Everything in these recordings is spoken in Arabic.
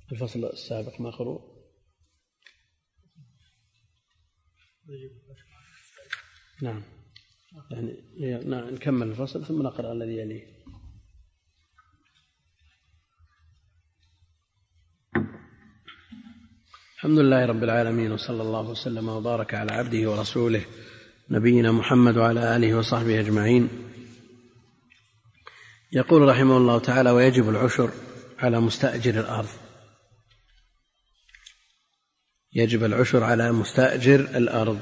الفصل السابق ما قرأ. نعم يعني نكمل الفصل ثم نقرأ الذي يليه. الحمد لله رب العالمين، وصلى الله وسلم وبارك على عبده ورسوله نبينا محمد وعلى آله وصحبه أجمعين. يقول رحمه الله تعالى: ويجب العشر على مستأجر الأرض. يجب العشر على مستأجر الأرض.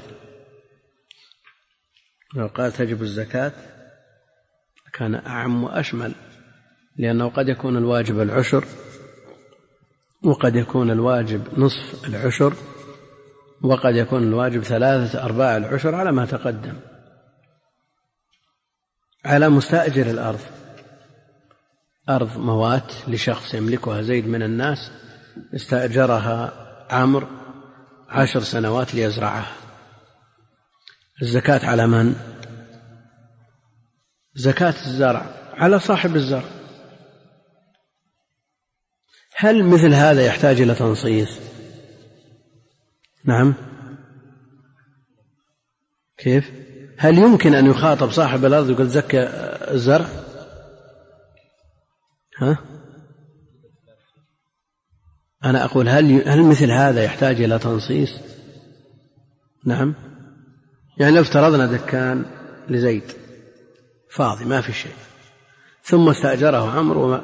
لو قال تجب الزكاة كان أعم وأشمل، لأنه قد يكون الواجب العشر وقد يكون الواجب نصف العشر وقد يكون الواجب 3/4 العشر على ما تقدم. على مستأجر الأرض، أرض موات لشخص يملكها زيد من الناس، استأجرها عمرو 10 سنوات ليزرعها. الزكاة على من؟ زكاة الزرع على صاحب الزرع. هل مثل هذا يحتاج إلى تنصيص؟ نعم. كيف؟ هل يمكن أن يخاطب صاحب الأرض يقول زكى الزرع؟ أنا أقول هل مثل هذا يحتاج إلى تنصيص؟ نعم. يعني لو افترضنا دكان لزيد فاضي ما في شيء، ثم استأجره عمرو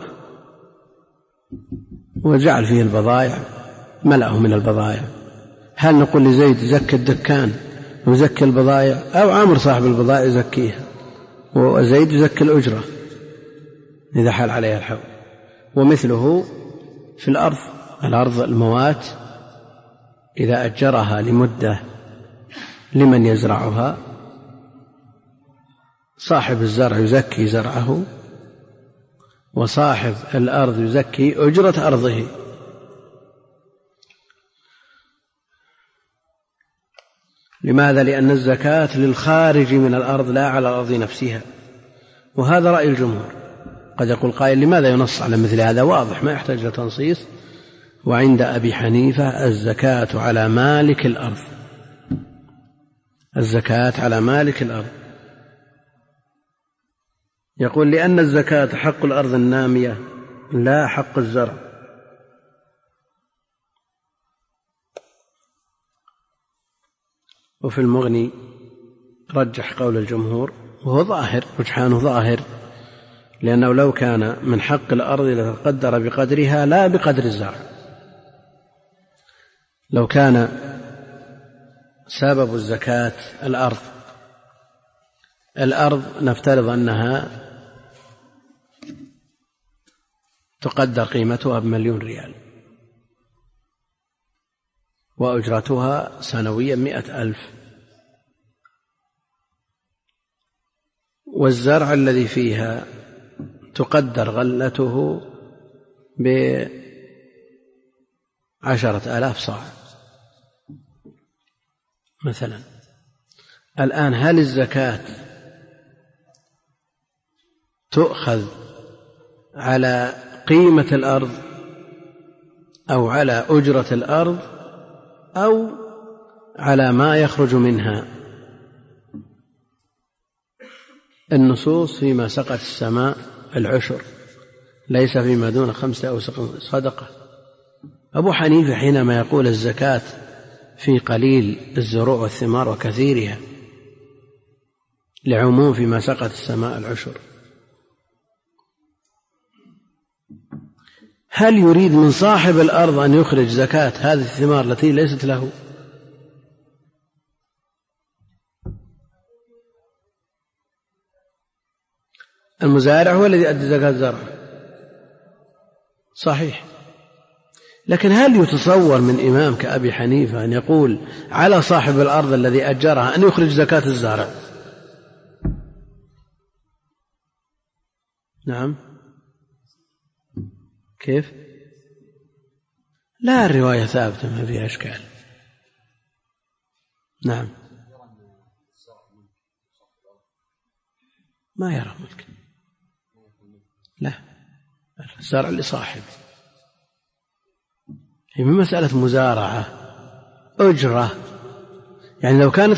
وجعل فيه البضائع، ملأه من البضائع، هل نقول لزيد زكى الدكان وزكى البضائع، أو عمرو صاحب البضائع يزكيها وزيد يزكي الأجرة إذا حال عليها الحول؟ ومثله في الأرض الموات إذا أجرها لمدة لمن يزرعها، صاحب الزرع يزكي زرعه وصاحب الأرض يزكي أجرة أرضه. لماذا؟ لأن الزكاة للخارج من الأرض لا على الأرض نفسها، وهذا رأي الجمهور. قد يقول قائل لماذا ينص على مثل هذا؟ واضح ما يحتاج لتنصيص. وعند أبي حنيفة الزكاة على مالك الأرض، الزكاة على مالك الأرض. يقول لأن الزكاة حق الأرض النامية لا حق الزرع. وفي المغني رجح قول الجمهور، وهو ظاهر، رجحانه ظاهر، لأنه لو كان من حق الأرض لتقدر بقدرها لا بقدر الزرع. لو كان سبب الزكاة الأرض نفترض أنها تقدر قيمتها ب1,000,000 ريال وأجرتها سنويا 100,000، والزرع الذي فيها تقدر غلته ب10,000 صاع مثلا. الآن هل الزكاة تؤخذ على قيمة الأرض أو على أجرة الأرض أو على ما يخرج منها؟ النصوص فيما سقت السماء العشر، ليس فيما دون 5 أوسق صدقة. أبو حنيفة حينما يقول الزكاة في قليل الزروع والثمار وكثيرها لعموم فيما سقت السماء العشر، هل يريد من صاحب الأرض أن يخرج زكاة هذه الثمار التي ليست له؟ المزارع هو الذي يؤدي زكاة الزرع صحيح، لكن هل يتصور من إمام كأبي حنيفة أن يقول على صاحب الأرض الذي أجرها أن يخرج زكاة الزرع؟ نعم. كيف؟ لا، الرواية ثابتة ما فيها إشكال. نعم. ما يرى ملك، لا، الزرع لصاحبه. هي من مسألة مزارعة، أجرة. يعني لو كانت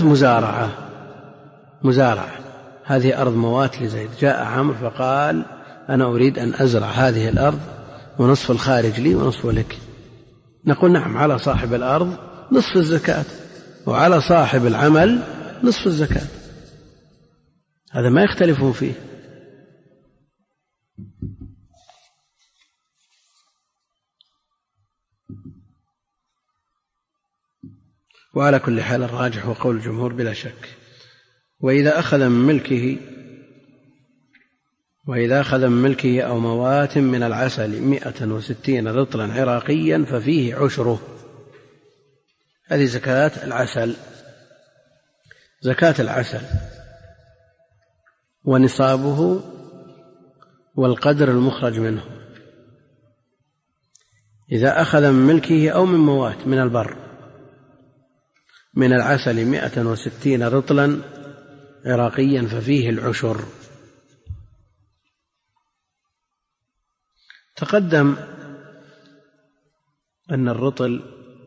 مزارعة هذه أرض موات لزيد، جاء عمرو فقال أنا أريد أن أزرع هذه الأرض ونصف الخارج لي ونصف لك، نقول نعم، على صاحب الأرض نصف الزكاة وعلى صاحب العمل نصف الزكاة، هذا ما يختلفون فيه. وعلى كل حال الراجح وقول الجمهور بلا شك. وإذا أخذ من ملكه أو موات من العسل 160 رطلا عراقيا ففيه عشره. هذه زكاة العسل ونصابه والقدر المخرج منه. إذا أخذ من ملكه أو من موات من البر من العسل 160 رطلا عراقيا ففيه العشر. تقدم أن الرطل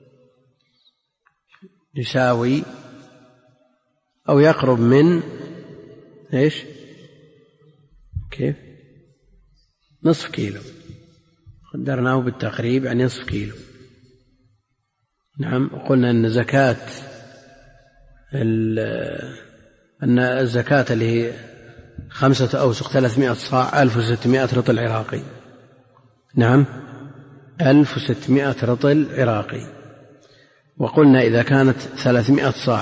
يساوي أو يقرب من إيش؟ كيف؟ نصف كيلو، قدرناه بالتقريب يعني نصف كيلو. نعم، قلنا أن الزكاة اللي هي 5 أوسق 300 صاع 1600 رطل عراقي. نعم، 1600 رطل عراقي. وقلنا إذا كانت 300 صاع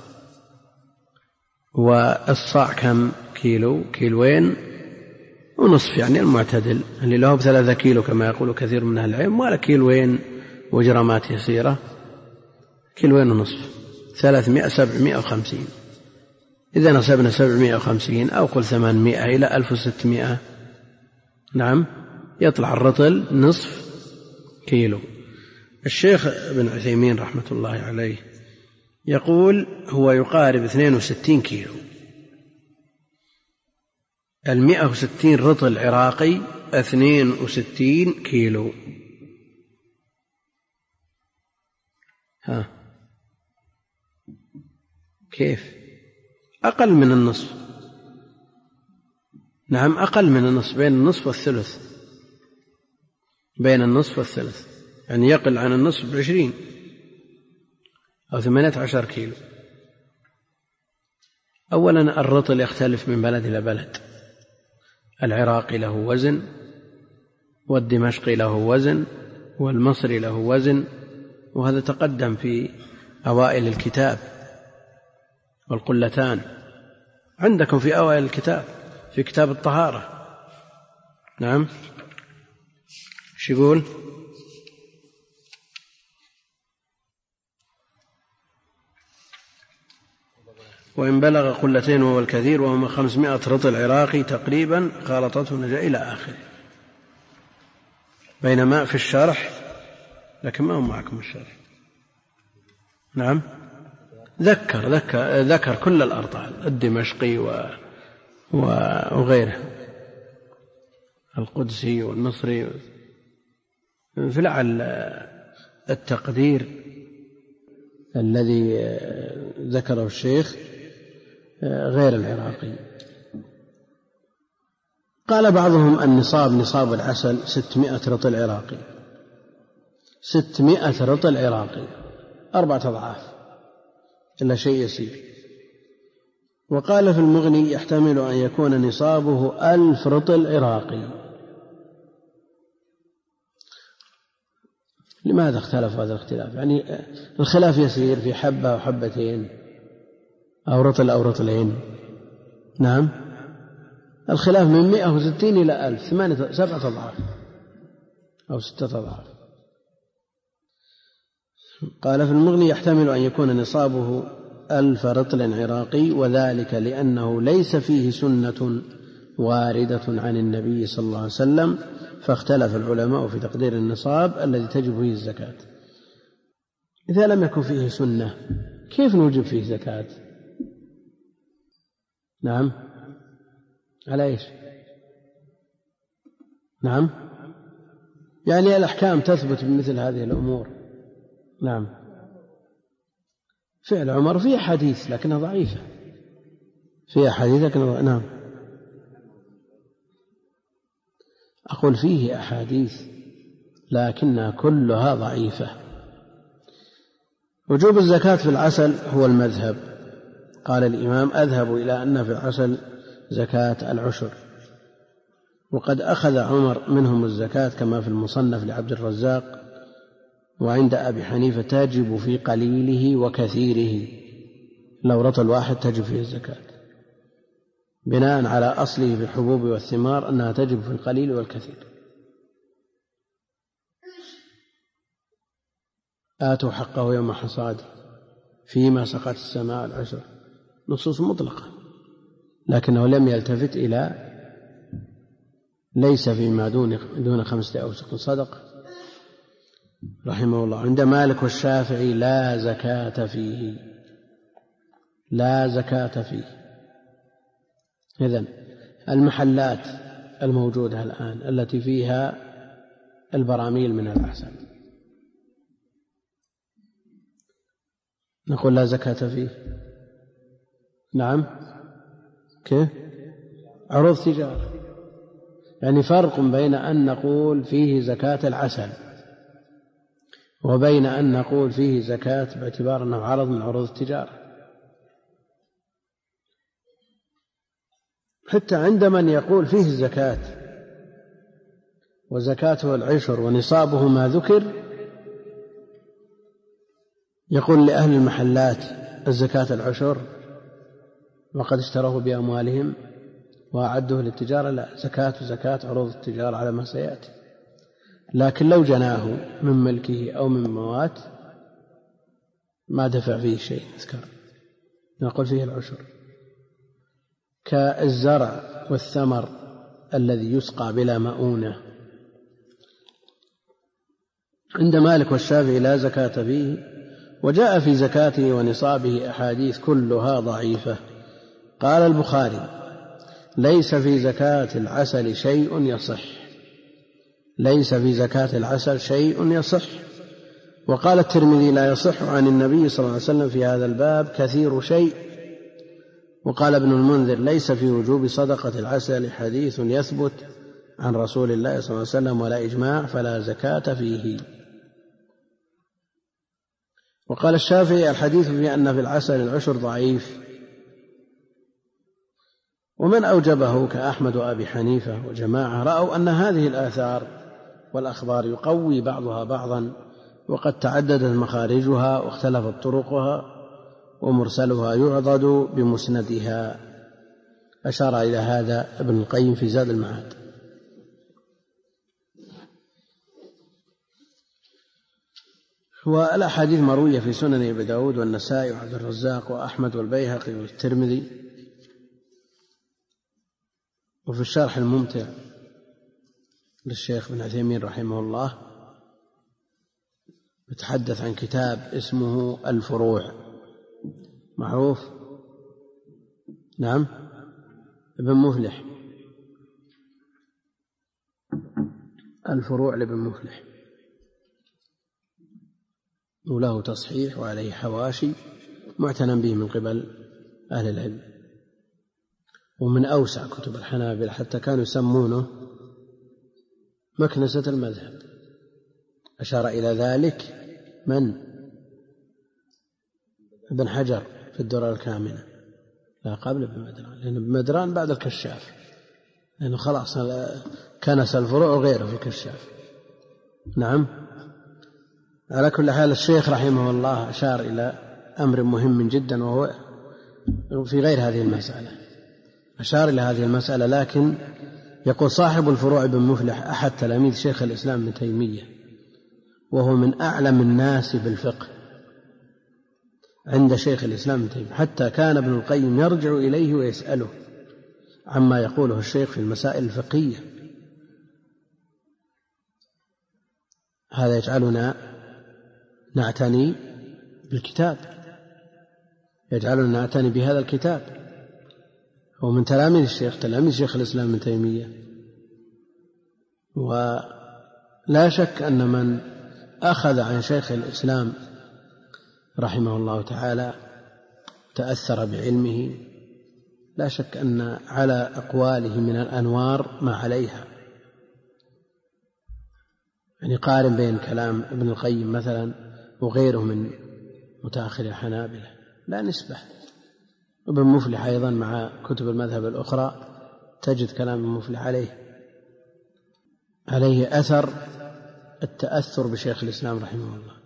والصاع كم كيلو؟ كيلوين ونصف، يعني المعتدل اللي له ب3 كيلو كما يقول كثير من أهل العلم، ولا كيلوين وجرامات يسيرة، كيلوين ونصف 300 750. إذا نسبنا 750 أو قل 800 إلى 1600، نعم، يطلع الرطل نصف كيلو. الشيخ ابن عثيمين رحمة الله عليه يقول هو يقارب 62 كيلو. 160 رطل عراقي 62 كيلو. كيف؟ أقل من النصف. نعم، أقل من النصف، بين النصف والثلث، بين النصف والثلث، يعني يقل عن النصف ب20 أو 18 كيلو. أولا الرطل يختلف من بلد إلى بلد، العراقي له وزن، والدمشقي له وزن، والمصري له وزن، وهذا تقدم في أوائل الكتاب. والقلتان عندكم في أوائل الكتاب في كتاب الطهارة. نعم، شو يقول؟ وإن بلغ قلتين وهو الكثير وهما 500 رطل عراقي تقريبا خالطته نجا إلى آخره. بينما في الشرح، لكن ما هو معكم الشرح. نعم، ذكر كل الأرطال، الدمشقي وغيره، القدسي والمصري. فلعل التقدير الذي ذكره الشيخ غير العراقي. قال بعضهم النصاب نصاب العسل 600 رطل عراقي، 600 رطل عراقي 4 أضعاف إلا شيء يسير. وقال في المغني يحتمل أن يكون نصابه 1000 رطل عراقي. لماذا اختلف هذا الاختلاف؟ يعني الخلاف يسير في حبة أو حبتين أو رطل أو رطلين. نعم، الخلاف من 160 إلى 1000، 7 أضعاف أو 6 أضعاف. قال في المغني يحتمل أن يكون نصابه 1000 رطل عراقي، وذلك لأنه ليس فيه سنة واردة عن النبي صلى الله عليه وسلم، فاختلف العلماء في تقدير النصاب الذي تجب فيه الزكاة. إذا لم يكن فيه سنة كيف نوجب فيه زكاة؟ نعم، على إيش؟ نعم، يعني الأحكام تثبت بمثل هذه الأمور. نعم. فعل عمر فيه حديث لكنها ضعيفة، فيها حديث لكنها نعم. أقول فيه أحاديث لكنها كلها ضعيفة. وجوب الزكاة في العسل هو المذهب. قال الإمام: أذهب إلى أن في العسل زكاة العشر، وقد أخذ عمر منهم الزكاة كما في المصنف لعبد الرزاق. وعند أبي حنيفة تجب في قليله وكثيره، لو رطل واحد تجب فيه الزكاة، بناء على أصله في الحبوب والثمار أنها تجب في القليل والكثير. آتوا حقه يوم حصاده فيما سقت السماء العشر، نصوص مطلقة، لكنه لم يلتفت إلى ليس فيما دون 5 أوسق صدقة رحمه الله. عند مالك والشافعي لا زكاة فيه، لا زكاة فيه. إذن المحلات الموجودة الآن التي فيها البراميل من العسل نقول لا زكاة فيه. نعم. كيف؟ عروض تجارة. يعني فرق بين أن نقول فيه زكاة العسل وبين أن نقول فيه زكاة باعتبار أنه عرض من عروض التجارة. حتى عند من يقول فيه الزكاة وزكاته العشر ونصابه ما ذكر، يقول لأهل المحلات الزكاة العشر وقد اشتروه بأموالهم وأعدوه للتجارة، لا، زكاة عروض التجارة على ما سيأتي. لكن لو جناه من ملكه أو من موات ما دفع فيه شيء نذكر، نقول فيه العشر. كالزرع والثمر الذي يسقى بلا مؤونة عند مالك والشافعي لا زكاة فيه. وجاء في زكاته ونصابه أحاديث كلها ضعيفة. قال البخاري: ليس في زكاة العسل شيء يصح، ليس في زكاة العسل شيء يصح. وقال الترمذي: لا يصح عن النبي صلى الله عليه وسلم في هذا الباب كثير شيء. وقال ابن المنذر: ليس في وجوب صدقة العسل حديث يثبت عن رسول الله صلى الله عليه وسلم ولا إجماع، فلا زكاة فيه. وقال الشافعي: الحديث في أن في العسل العشر ضعيف. ومن أوجبه كأحمد وأبي حنيفة وجماعة رأوا أن هذه الآثار والأخبار يقوي بعضها بعضا، وقد تعددت مخارجها واختلفت طرقها، ومرسلها يعضد بمسندها. أشار إلى هذا ابن القيم في زاد المعاد. والأحاديث مروية في سنن أبي داود والنسائي وعبد الرزاق وأحمد والبيهقي والترمذي. وفي الشرح الممتع للشيخ ابن عثيمين رحمه الله يتحدث عن كتاب اسمه الفروع، معروف؟ نعم، ابن مفلح، الفروع لابن مفلح، وله تصحيح وعليه حواشي معتنى به من قبل أهل العلم، ومن أوسع كتب الحنابلة، حتى كانوا يسمونه مكنسة المذهب. أشار إلى ذلك من؟ ابن حجر في الدرر الكامنة، لا قبل ابن مدران، لأن ابن مدران بعد الكشاف، لأنه خلاص كنس الفروع وغيره في الكشاف. نعم. على كل حال الشيخ رحمه الله أشار إلى أمر مهم جدا، وهو في غير هذه المسألة، أشار إلى هذه المسألة. لكن يقول صاحب الفروع ابن مفلح أحد تلاميذ شيخ الإسلام ابن تيمية، وهو من أعلم الناس بالفقه عند شيخ الإسلام ابن تيمية، حتى كان ابن القيم يرجع إليه ويسأله عما يقوله الشيخ في المسائل الفقهية. هذا يجعلنا نعتني بالكتاب، يجعلنا نعتني بهذا الكتاب. هو من تلاميذ شيخ الإسلام ابن تيمية. ولا شك أن من أخذ عن شيخ الإسلام رحمه الله تعالى تأثر بعلمه، لا شك أن على أقواله من الأنوار ما عليها. يعني قارن بين كلام ابن القيم مثلا وغيره من متأخر الحنابلة لا نسبة. ابن مفلح أيضا مع كتب المذهب الأخرى تجد كلام ابن مفلح عليه أثر التأثر بشيخ الإسلام رحمه الله.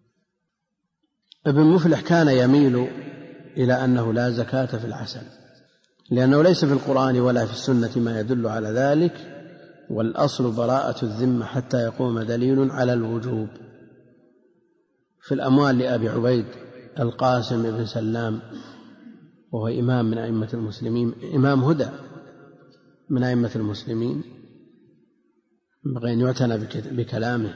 ابن مفلح كان يميل إلى أنه لا زكاة في العسل، لأنه ليس في القرآن ولا في السنة ما يدل على ذلك، والأصل براءة الذمة حتى يقوم دليل على الوجوب. في الأموال لأبي عبيد القاسم بن سلام، وهو إمام من أئمة المسلمين، إمام هدى من أئمة المسلمين، ينبغي أن يعتنى بكلامه.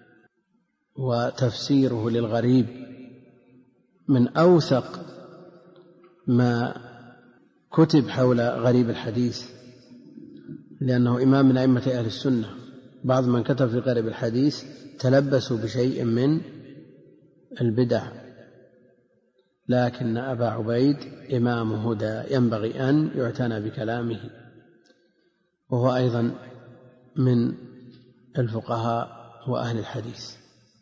وتفسيره للغريب من أوثق ما كتب حول غريب الحديث، لأنه إمام من أئمة أهل السنة. بعض من كتب في غريب الحديث تلبسوا بشيء من البدع، لكن أبا عبيد إمام هدى ينبغي أن يعتنى بكلامه، وهو أيضا من الفقهاء وأهل الحديث.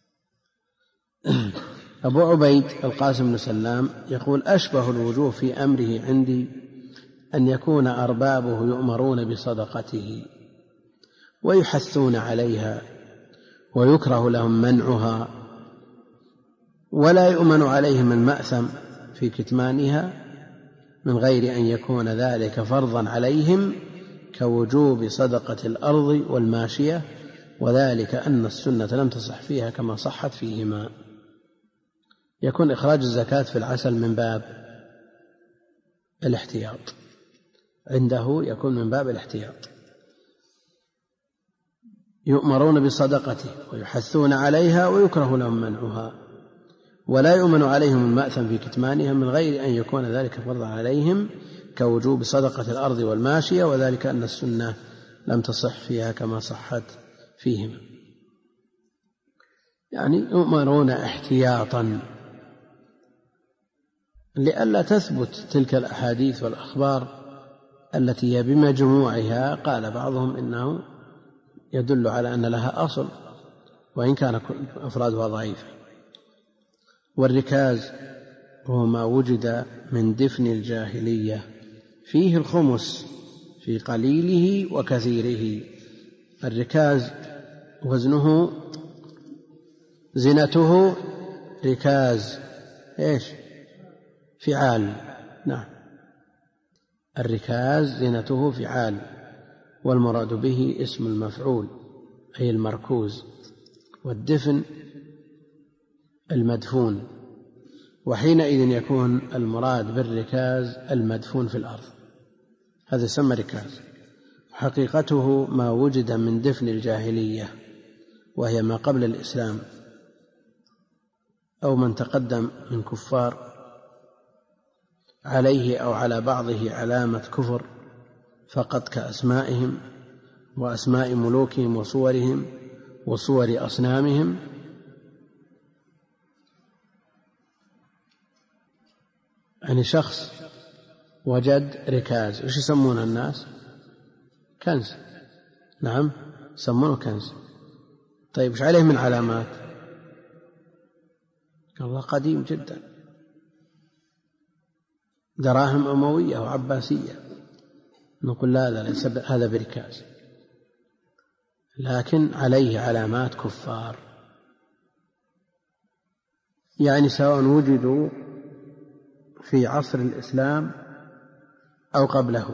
أبو عبيد القاسم بن سلام يقول: أشبه الوجوه في أمره عندي أن يكون أربابه يؤمرون بصدقته ويحثون عليها ويكره لهم منعها، ولا يؤمن عليهم المأثم في كتمانها من غير أن يكون ذلك فرضا عليهم كوجوب صدقة الأرض والماشية، وذلك أن السنة لم تصح فيها كما صحت فيهما. يكون إخراج الزكاة في العسل من باب الاحتياط، عنده يكون من باب الاحتياط. يؤمرون بصدقته ويحثون عليها ويكره لهم منعها، ولا يؤمن عليهم المأثم في كتمانها من غير أن يكون ذلك فرضا عليهم كوجوب صدقة الأرض والماشية، وذلك أن السنة لم تصح فيها كما صحت فيهما. يعني يؤمرون احتياطا لئلا تثبت تلك الأحاديث والأخبار التي هي بمجموعها قال بعضهم إنه يدل على أن لها أصل وإن كان أفرادها ضعيفة. والركاز هو ما وجد من دفن الجاهلية فيه الخمس في قليله وكثيره. الركاز وزنه زنته ركاز إيش؟ فعال. نعم، الركاز زنته فعال، والمراد به اسم المفعول أي المركوز، والدفن المدفون، وحينئذ يكون المراد بالركاز المدفون في الأرض، هذا يسمى ركاز. حقيقته ما وجد من دفن الجاهلية، وهي ما قبل الإسلام أو من تقدم من كفار عليه أو على بعضه علامة كفر فقط، كأسمائهم وأسماء ملوكهم وصورهم وصور أصنامهم. يعني شخص وجد ركاز، إيش يسمونه الناس؟ كنز. نعم، يسمونه كنز. طيب إيش عليه من علامات؟ الله قديم جدا، دراهم أموية وعباسية، نقول لا ليس هذا بركاز، لكن عليه علامات كفار، يعني سواء وجدوا في عصر الإسلام أو قبله.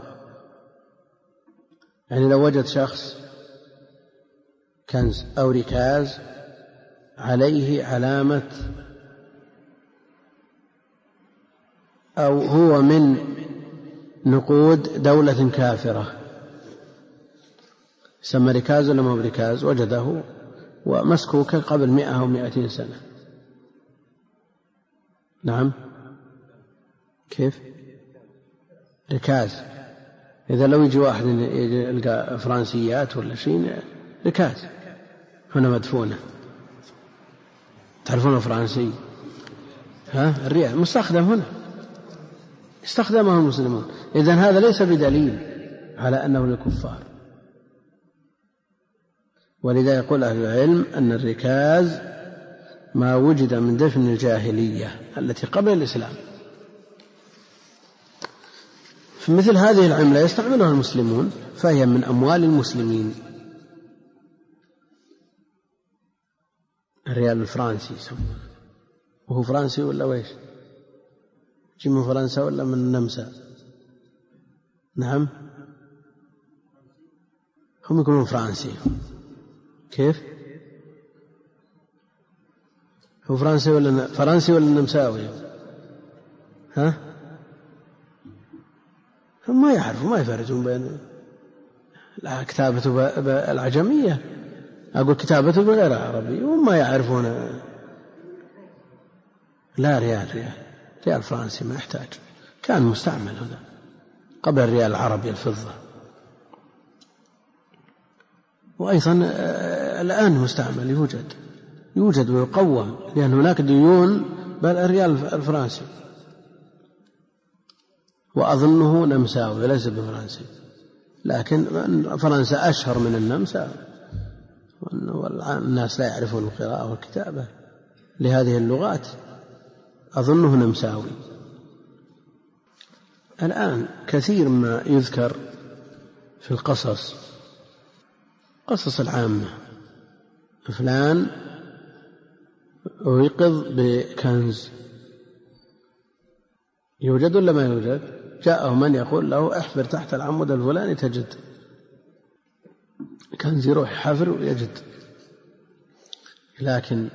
يعني لو وجد شخص كنز أو ركاز عليه علامة أو هو من نقود دولة كافرة، سمى ركاز ولا ما بركاز، وجده ومسكوك قبل 100 أو 200 سنة. نعم، كيف ركاز؟ إذا لو يجي واحد يلقى فرنسيات ولا شيء، ركاز هنا مدفونة. تعرفون الفرنسي؟ الريال مستخدم هنا، استخدمه المسلمون. إذن هذا ليس بدليل على أنه للكفار. ولذا يقول أهل العلم أن الركاز ما وجد من دفن الجاهلية التي قبل الإسلام. في مثل هذه العملة يستعملها المسلمون، فهي من أموال المسلمين. الريال الفرنسي يسمونه، وهو فرنسي ولا ويش؟ جي من فرنسا ولا من النمسا؟ نعم، هم يكونون فرنسي. كيف؟ هو فرنسي ولا نمساوي؟ هم ما يعرفوا، ما يفرقون بين كتابته بالعجمية، أقول كتابته بغير عربي، وما يعرفون. لا، ريال فرنسي ما يحتاج، كان مستعمل هنا قبل الريال العربي الفضة، وأيضا الآن مستعمل، يوجد ويقوم، لأن هناك ديون بالريال الفرنسي، وأظنه نمساوي ليس بفرنسي، لكن فرنسا أشهر من النمسا، والناس لا يعرفون القراءة والكتابة لهذه اللغات، أظنه نمساوي. الآن كثير ما يذكر في القصص العامة، فلان ويقظ بكنز، يوجد ولا ما يوجد؟ جاءه من يقول له احفر تحت العمود الفلاني تجد كنز، يروح يحفر ويجد. لكن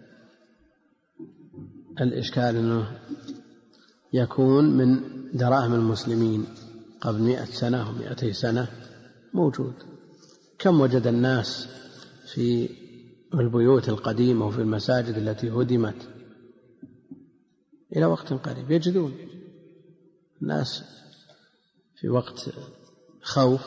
الإشكال أنه يكون من دراهم المسلمين قبل 100 سنة و200 سنة موجود. كم وجد الناس في البيوت القديمة وفي المساجد التي هدمت إلى وقت قريب، يجدون الناس في وقت خوف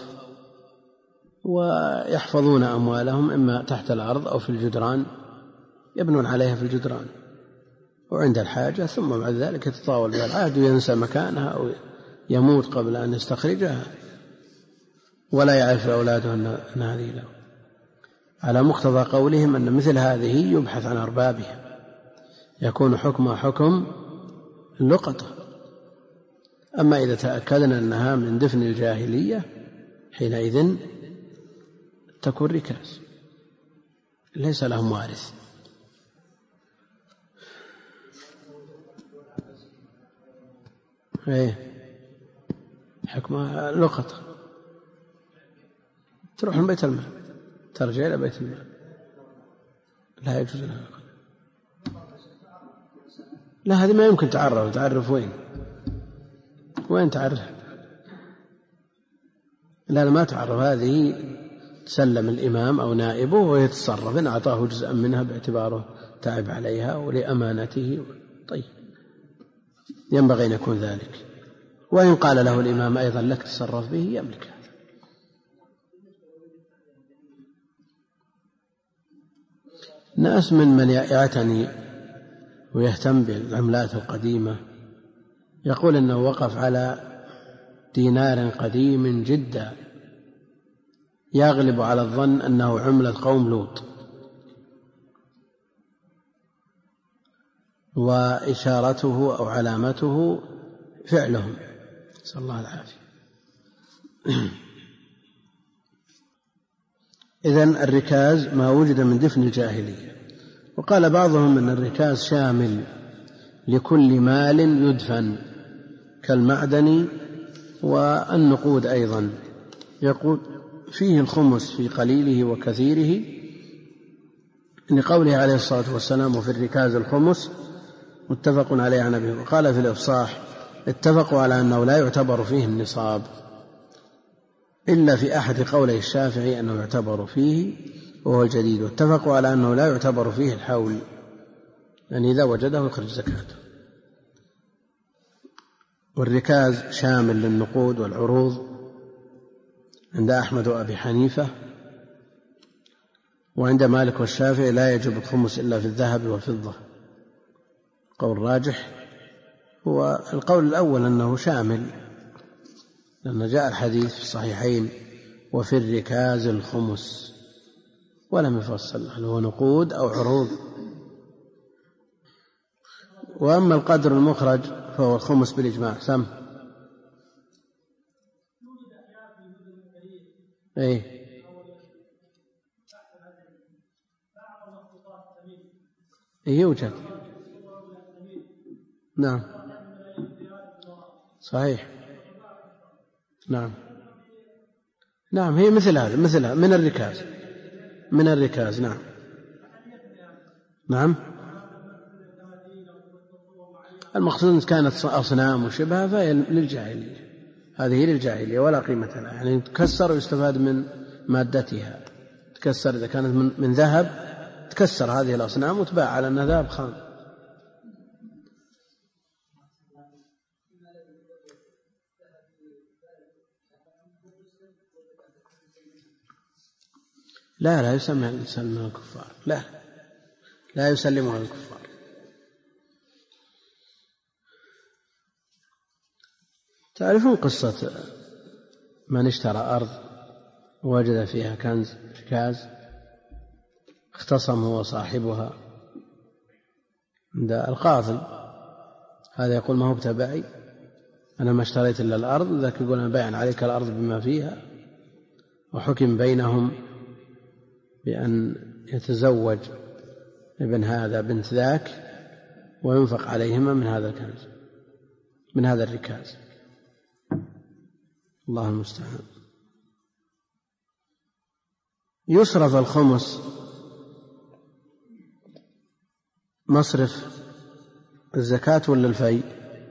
ويحفظون أموالهم إما تحت الأرض أو في الجدران، يبنون عليها في الجدران، وعند الحاجة ثم بعد ذلك يتطاول بها العهد وينسى مكانها أو يموت قبل أن يستخرجها، ولا يعرف أولاده أن هذه له. على مقتضى قولهم أن مثل هذه يبحث عن أربابها، يكون حكمها حكم اللقطة. أما إذا تأكدنا أنها من دفن الجاهلية حينئذ تكون ركاز، ليس لهم وارث. حكمها لقطة، تروح من بيت المال، ترجع إلى بيت المال، لا يجوز لها. لا، هذه ما يمكن تعرف وين تعرف؟ لا ما تعرف، هذه تسلم الإمام أو نائبه ويتصرف إن أعطاه جزءا منها باعتباره تعب عليها ولأمانته. طيب، ينبغي أن يكون ذلك. وإن قال له الإمام أيضا لك تصرف به، يملك هذا. ناس من يعتني ويهتم بالعملات القديمة يقول إنه وقف على دينار قديم جدا يغلب على الظن أنه عملة قوم لوط، وإشارته أو علامته فعلهم، نسأل الله العافية. إذن الركاز ما وجد من دفن الجاهلية. وقال بعضهم أن الركاز شامل لكل مال يدفن كالمعدن والنقود أيضا، يقول فيه الخمس في قليله وكثيره، لقوله عليه الصلاة والسلام وفي الركاز الخمس، متفق عليه عن أبي. وقال في الإفصاح اتفقوا على أنه لا يعتبر فيه النصاب، إلا في أحد قولي الشافعي أنه يعتبر فيه وهو الجديد، واتفقوا على أنه لا يعتبر فيه الحول، يعني إذا وجده يخرج زكاته. والركاز شامل للنقود والعروض عند أحمد وأبي حنيفة، وعند مالك والشافعي لا يجب الخمس إلا في الذهب والفضة. قول راجح هو القول الأول أنه شامل، لأن جاء الحديث في الصحيحين وفي الركاز الخمس، ولم يفصل هل هو نقود أو عروض. وأما القدر المخرج فهو الخمس بالإجماع. سم إيه يوجد. نعم صحيح. نعم هي مثل هذا، مثلها من الركاز. نعم المقصود كانت أصنام وشبهها فهي للجاهلية، هذه للجاهلية ولا قيمة لها، يعني تكسر ويستفاد من مادتها. تكسر إذا كانت من ذهب تكسر هذه الأصنام وتباع على أنها ذهب خام. لا يسمى الإنسان الكفار، لا يسلمها الكفار. تعرفون قصة من اشترى أرض ووجد فيها كنز ركاز، اختصم هو صاحبها عند القاضي، هذا يقول ما هو بتبعي، أنا ما اشتريت إلا الأرض، ذاك يقول أنا بايع عليك الأرض بما فيها، وحكم بينهم بأن يتزوج ابن هذا بنت ذاك وينفق عليهما من هذا الكنز، من هذا الركاز. الله المستعان. يصرف الخمس مصرف الزكاة ولا الفيء؟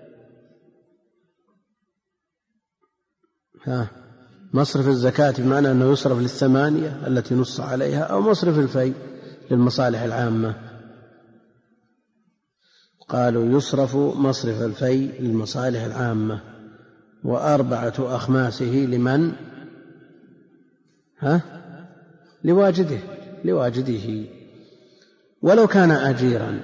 مصرف الزكاة بمعنى أنه يصرف للثمانية التي نص عليها، أو مصرف الفيء للمصالح العامة. قالوا يصرف مصرف الفيء للمصالح العامة، وأربعة أخماسه لمن؟ لواجده ولو كان أجيرا،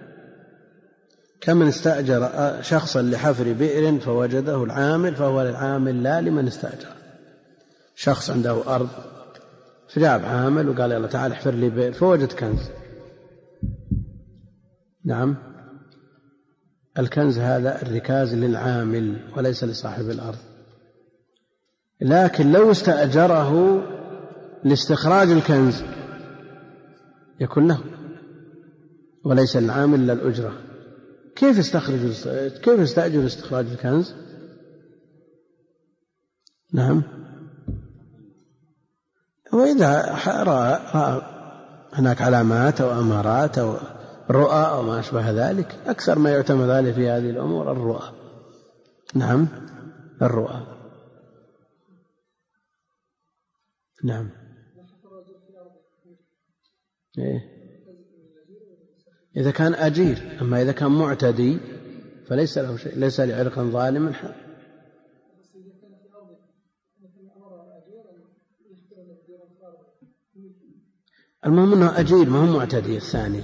كمن استأجر شخصا لحفر بئر فوجده العامل فهو للعامل لا لمن استأجر. شخص عنده أرض فجاب عامل وقال يلا تعال احفر لي بئر فوجد كنز، نعم الكنز هذا الركاز للعامل وليس لصاحب الأرض. لكن لو استأجره لاستخراج الكنز يكون له وليس العامل للأجرة. كيف يستأجر استخراج الكنز؟ نعم وإذا رأى هناك علامات أو أمارات أو رؤى أو ما أشبه ذلك، أكثر ما يعتمد عليه في هذه الأمور الرؤى. نعم الرؤى. نعم إذا كان أجير، أما إذا كان معتدي فليس له شيء، ليس لعرق ظالم حق. المهم أنه أجير ما هو معتدي الثاني،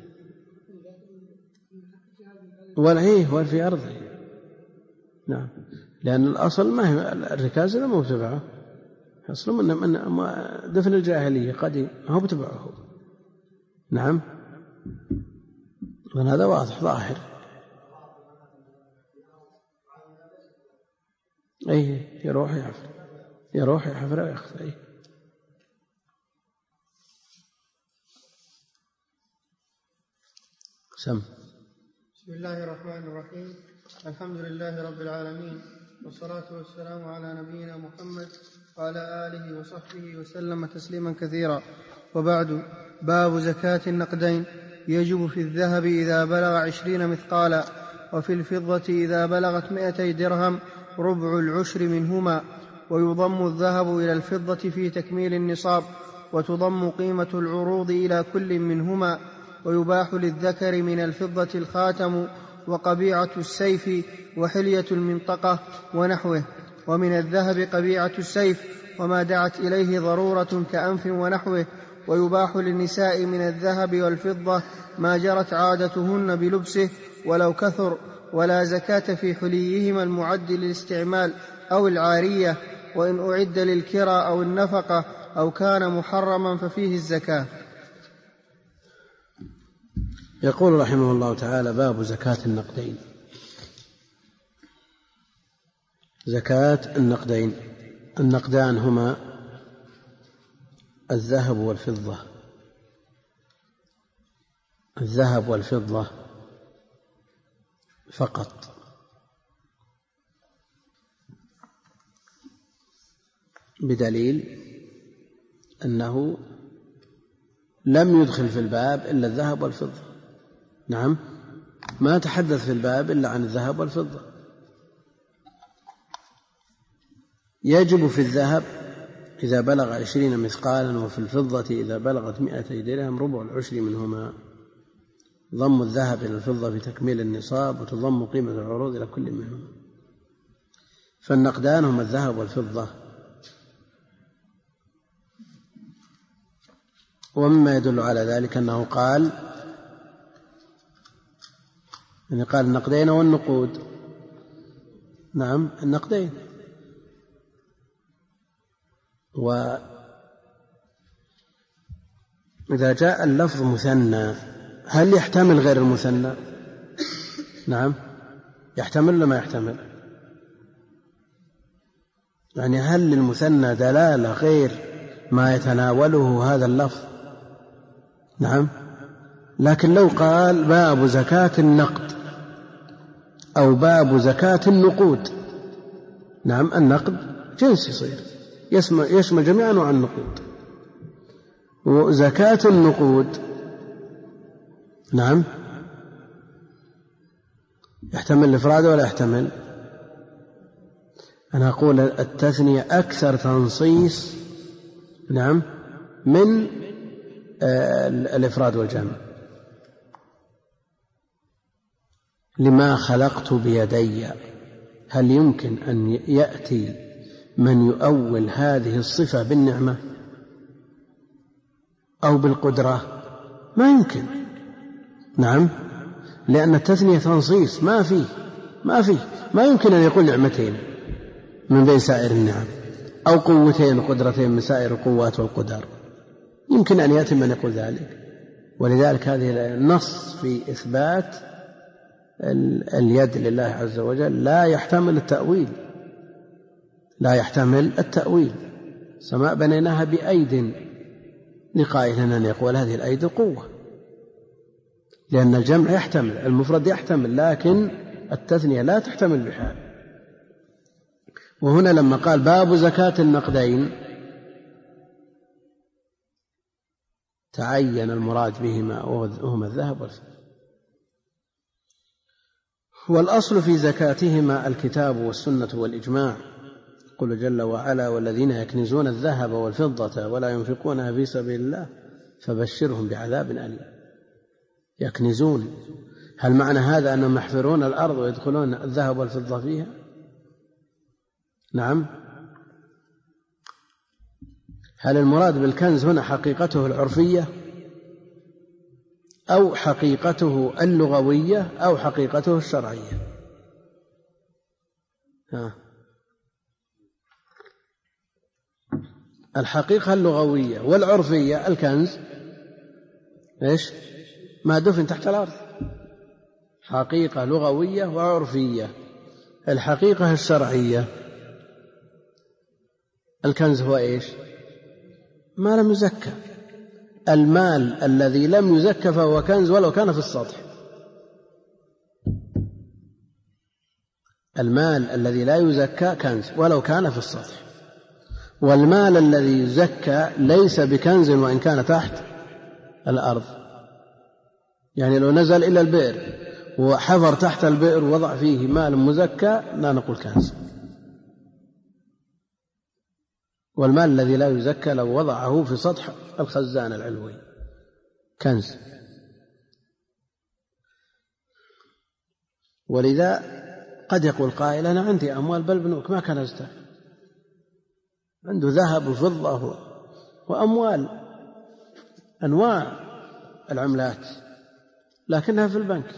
ولا في أرضه. نعم لأن الأصل ما هي الركاز لا مو بتبعه، أصل من دفن الجاهلية قديم ما هو بتبعه. نعم من هذا واضح ظاهر. يروح يحفر ويأخذ. سم. بسم الله الرحمن الرحيم. الحمد لله رب العالمين، والصلاة والسلام على نبينا محمد وعلى آله وصحبه وسلم تسليما كثيرا. وبعد، باب زكاة النقدين. يجب في الذهب إذا بلغ 20 مثقالا، وفي الفضة إذا بلغت 200 درهم ربع العشر منهما، ويضم الذهب إلى الفضة في تكميل النصاب، وتضم قيمة العروض إلى كل منهما، ويباح للذكر من الفضة الخاتم وقبيعة السيف وحلية المنطقة ونحوه، ومن الذهب قبيعة السيف وما دعت إليه ضرورة كأنف ونحوه، ويباح للنساء من الذهب والفضة ما جرت عادتهن بلبسه ولو كثر، ولا زكاة في حليهما المعد للاستعمال أو العارية، وإن أعد للكرى أو النفقة أو كان محرما ففيه الزكاة. يقول رحمه الله تعالى: باب زكاة النقدين. زكاة النقدين. النقدان هما الذهب والفضة. الذهب والفضة فقط، بدليل أنه لم يدخل في الباب إلا الذهب والفضة. نعم، ما تحدث في الباب إلا عن الذهب والفضة. يجب في الذهب إذا بلغ 20 مثقالا، وفي الفضة إذا بلغت 200 درهم ربع العشر منهما. ضم الذهب إلى الفضة بتكميل النصاب، وتضم قيمة العروض إلى كل منهما. فالنقدان هما الذهب والفضة. ومما يدل على ذلك أنه قال النقدين والنقود. نعم، النقدين. وإذا جاء اللفظ مثنى هل يحتمل غير المثنى؟ نعم، يحتمل ولا ما يحتمل؟ يعني هل للمثنى دلالة غير ما يتناوله هذا اللفظ؟ نعم. لكن لو قال باب زكاة النقد أو باب زكاة النقود، نعم، النقد جنس يصير يشمل جميع أنواع النقود. وزكاة النقود، نعم، يحتمل الإفراد ولا يحتمل؟ أنا أقول التثنية أكثر تنصيص، نعم، من الإفراد والجمع. لما خلقت بيدي. هل يمكن أن يأتي من يؤول هذه الصفة بالنعمة أو بالقدرة؟ ما يمكن. نعم، لأن التثنية تنصيص، ما يمكن أن يقول نعمتين من بين سائر النعم، أو قوتين وقدرتين من سائر القوات والقدر. يمكن أن يأتي من يقول ذلك. ولذلك هذه النص في إثبات اليد لله عز وجل لا يحتمل التأويل. سماء بنيناها بأيد، لقائل أن يقول هذه الأيد قوة، لأن الجمع يحتمل، المفرد يحتمل، لكن التثنية لا تحتمل بحال. وهنا لما قال باب زكاة النقدين تعين المراد بهما وهما الذهب والفضة. والأصل في زكاتهما الكتاب والسنة والإجماع. يقول جل وعلا: والذين يكنزون الذهب والفضة ولا ينفقونها في سبيل الله فبشرهم بعذاب أليم. يكنزون، هل معنى هذا أنهم يحفرون الأرض ويدخلون الذهب والفضة فيها؟ نعم. هل المراد بالكنز هنا حقيقته العرفية أو حقيقته اللغوية أو حقيقته الشرعية؟ الحقيقة اللغوية، والعرفية الكنز إيش؟ ما دفن تحت الأرض. حقيقة لغوية وعرفية. الحقيقة الشرعية الكنز هو إيش؟ ما لم يزكى. المال الذي لم يزكى فهو كنز ولو كان في السطح. المال الذي لا يزكى كنز ولو كان في السطح. والمال الذي يزكى ليس بكنز وإن كان تحت الأرض. يعني لو نزل إلى البئر وحفر تحت البئر ووضع فيه مال مزكى لا نقول كنز. والمال الذي لا يزكى لو وضعه في سطح الخزان العلوي كنز. ولذا قد يقول قائل: أنا عندي أموال بالبنوك ما كنزتها. عنده ذهب وفضة وأموال أنواع العملات لكنها في البنك،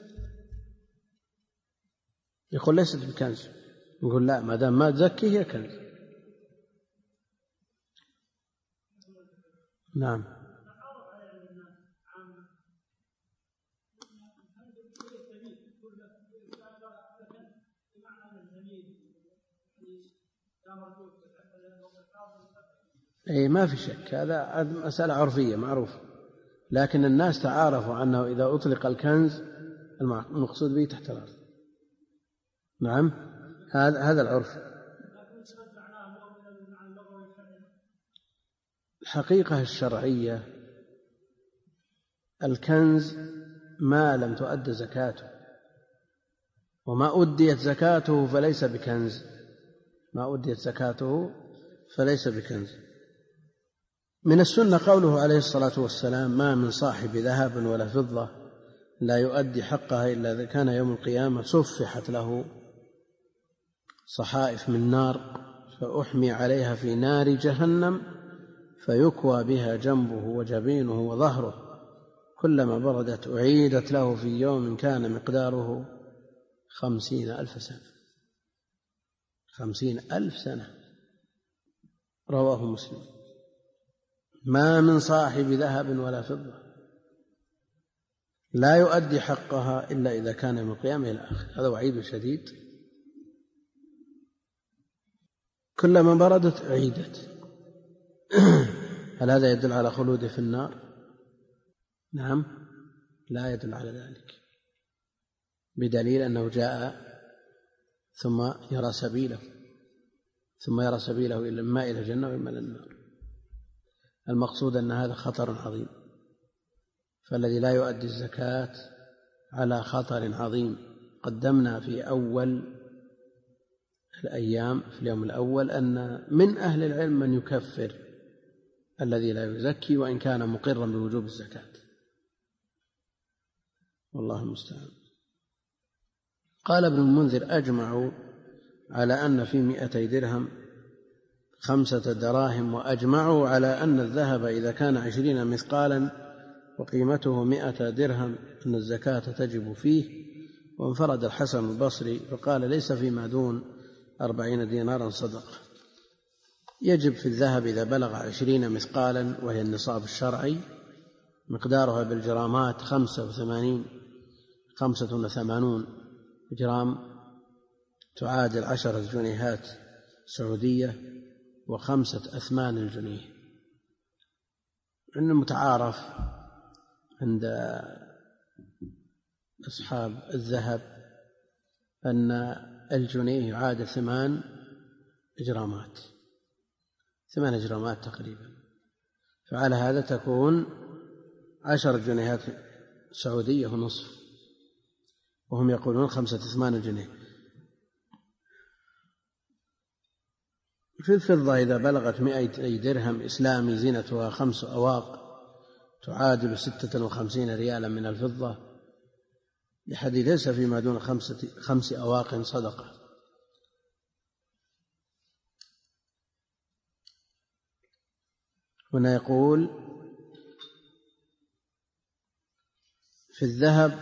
يقول ليست بكنز، يقول لا، ما دام ما تزكي هي كنز. نعم. أي ما في شك، هذا مسألة عرفية معروفة، لكن الناس تعارفوا أنه إذا أطلق الكنز المقصود به تحت الأرض. نعم، هذا العرف. الحقيقة الشرعية الكنز ما لم تؤد زكاته، وما أديت زكاته فليس بكنز، ما أديت زكاته فليس بكنز. من السنة قوله عليه الصلاة والسلام: ما من صاحب ذهب ولا فضة لا يؤدي حقها إلا إذا كان يوم القيامة صفحت له صحائف من نار فأحمي عليها في نار جهنم فيكوى بها جنبه وجبينه وظهره كلما بردت أعيدت له في يوم كان مقداره 50,000 سنة. 50,000 سنة. رواه مسلم. ما من صاحب ذهب ولا فضة لا يؤدي حقها إلا إذا كان يوم القيامة إلى آخره. هذا وعيد شديد. كلما بردت أعيدت. هل هذا يدل على خلوده في النار؟ نعم، لا يدل على ذلك، بدليل أنه جاء ثم يرى سبيله إما إلى الجنة وإما إلى النار. المقصود أن هذا خطر عظيم، فالذي لا يؤدي الزكاة على خطر عظيم. قدمنا في أول الأيام في اليوم الأول أن من أهل العلم من يكفر الذي لا يزكي وإن كان مقرا بوجوب الزكاة، والله المستعان. قال ابن المنذر: أجمعوا على أن في 200 درهم 5 دراهم، وأجمعوا على أن الذهب إذا كان 20 مثقالا وقيمته 100 درهم أن الزكاة تجب فيه. وانفرد الحسن البصري فقال: ليس فيما دون 40 دينارا صدقة. يجب في الذهب إذا بلغ 20 مثقالا وهي النصاب الشرعي، مقدارها بالجرامات 85 جرام، تعادل 10 جنيهات سعودية و5 أثمان الجنيه. إن المتعارف عند أصحاب الذهب أن الجنيه يعادل 8 جرامات، 8 جرامات تقريبا، فعلى هذا تكون 10 جنيهات سعودية ونصف، وهم يقولون 5 أثمان الجنيه. في الفضة إذا بلغت 200 درهم إسلامي زينتها 5 أواق تعادل 56 ريالا من الفضة، لحديث ليس فيما دون 5 أواق صدقة. هنا يقول: في الذهب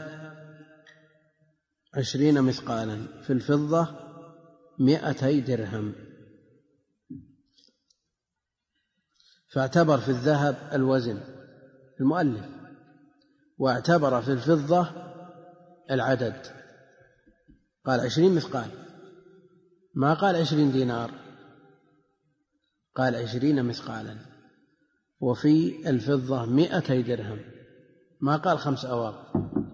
20 مثقالا، في الفضة 200 درهم. فاعتبر في الذهب الوزن المؤلف، واعتبر في الفضة العدد، قال 20 مثقال، ما قال 20 دينار، قال 20 مثقالا. وفي الفضة 200 درهم، ما قال 5 أواق.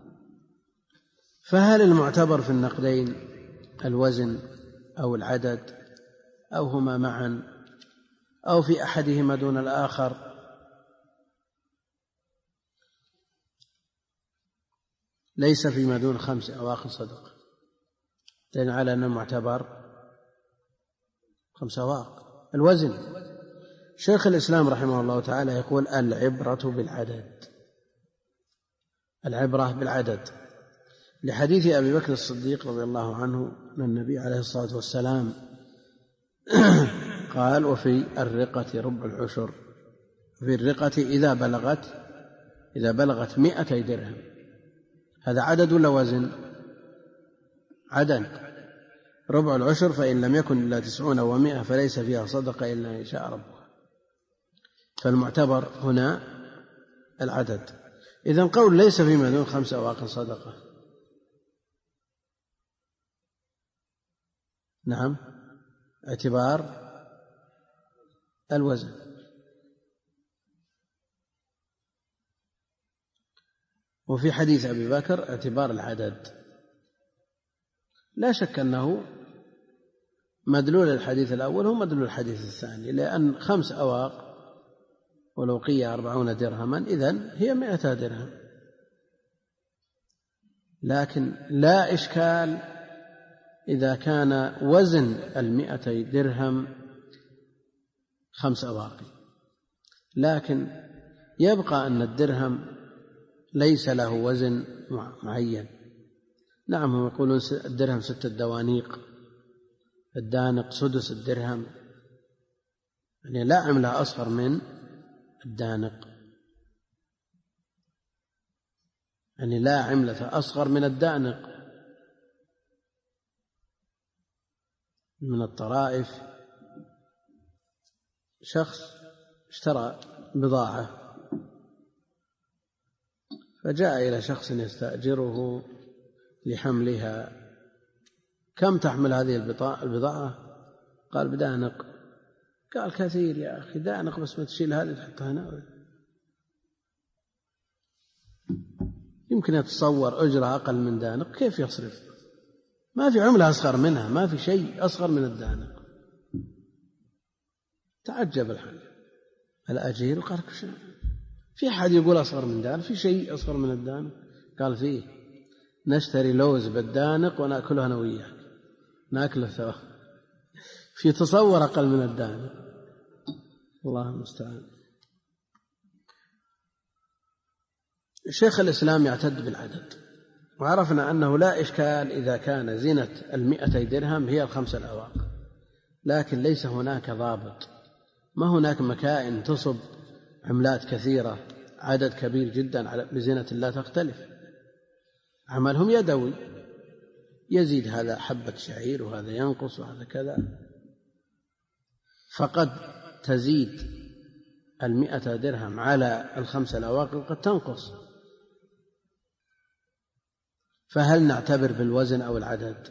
فهل المعتبر في النقدين الوزن أو العدد أو هما معا أو في أحدهما دون الآخر؟ ليس فيما دون 5 أواق صدقة، لأن على أن المعتبر 5 أواق الوزن. شيخ الإسلام رحمه الله تعالى يقول: العبرة بالعدد، العبرة بالعدد، لحديث أبي بكر الصديق رضي الله عنه أن النبي عليه الصلاة والسلام قال: وفي الرقة ربع العشر، في الرقة إذا بلغت 200 درهم. هذا عدد ولا وزن؟ عدد. ربع العشر فإن لم يكن إلا 90 و100 فليس فيها صدقة إلا إن شاء ربها. فالمعتبر هنا العدد. إذن قول ليس فيما دون 5 أواق صدقة، نعم، اعتبار الوزن. وفي حديث أبي بكر اعتبار العدد. لا شك أنه مدلول الحديث الأول هو مدلول الحديث الثاني، لأن 5 أواق ولوقية 40 درهما إذن هي 100 درهم. لكن لا إشكال إذا كان وزن 200 درهم 5 أواق، لكن يبقى أن الدرهم ليس له وزن معين. نعم، هم يقولون الدرهم 6 دوانيق، الدانق سدس الدرهم، يعني لا عملة أصغر من الدانق، يعني لا عملة أصغر من الدانق. من الطرائف شخص اشترى بضاعة فجاء إلى شخص يستأجره لحملها. كم تحمل هذه البضاعة؟ قال بدانق. قال كثير يا أخي، دانق بس ما تشيل هذه تحطها هنا. يمكن يتصور أجرة أقل من دانق، كيف يصرف؟ ما في عملة أصغر منها، ما في شيء أصغر من الدانق. تعجب الأجير وقال في أحد يقول أصغر من دانق؟ في شيء أصغر من الدانق؟ قال فيه، نشتري لوز بالدانق ونأكله أنا وياك، نأكله سوا. في تصور أقل من الدانق، الله المستعان. شيخ الإسلام يعتد بالعدد، وعرفنا أنه لا إشكال إذا كان زينة 200 درهم هي 5 أواق، لكن ليس هناك ضابط، ما هناك مكائن تصب عملات كثيرة عدد كبير جدا بزينة لا تختلف. عملهم يدوي، يزيد هذا حبة شعير وهذا ينقص وهذا كذا، فقد تزيد 100 درهم على 5 أواق وقد تنقص. فهل نعتبر بالوزن أو العدد؟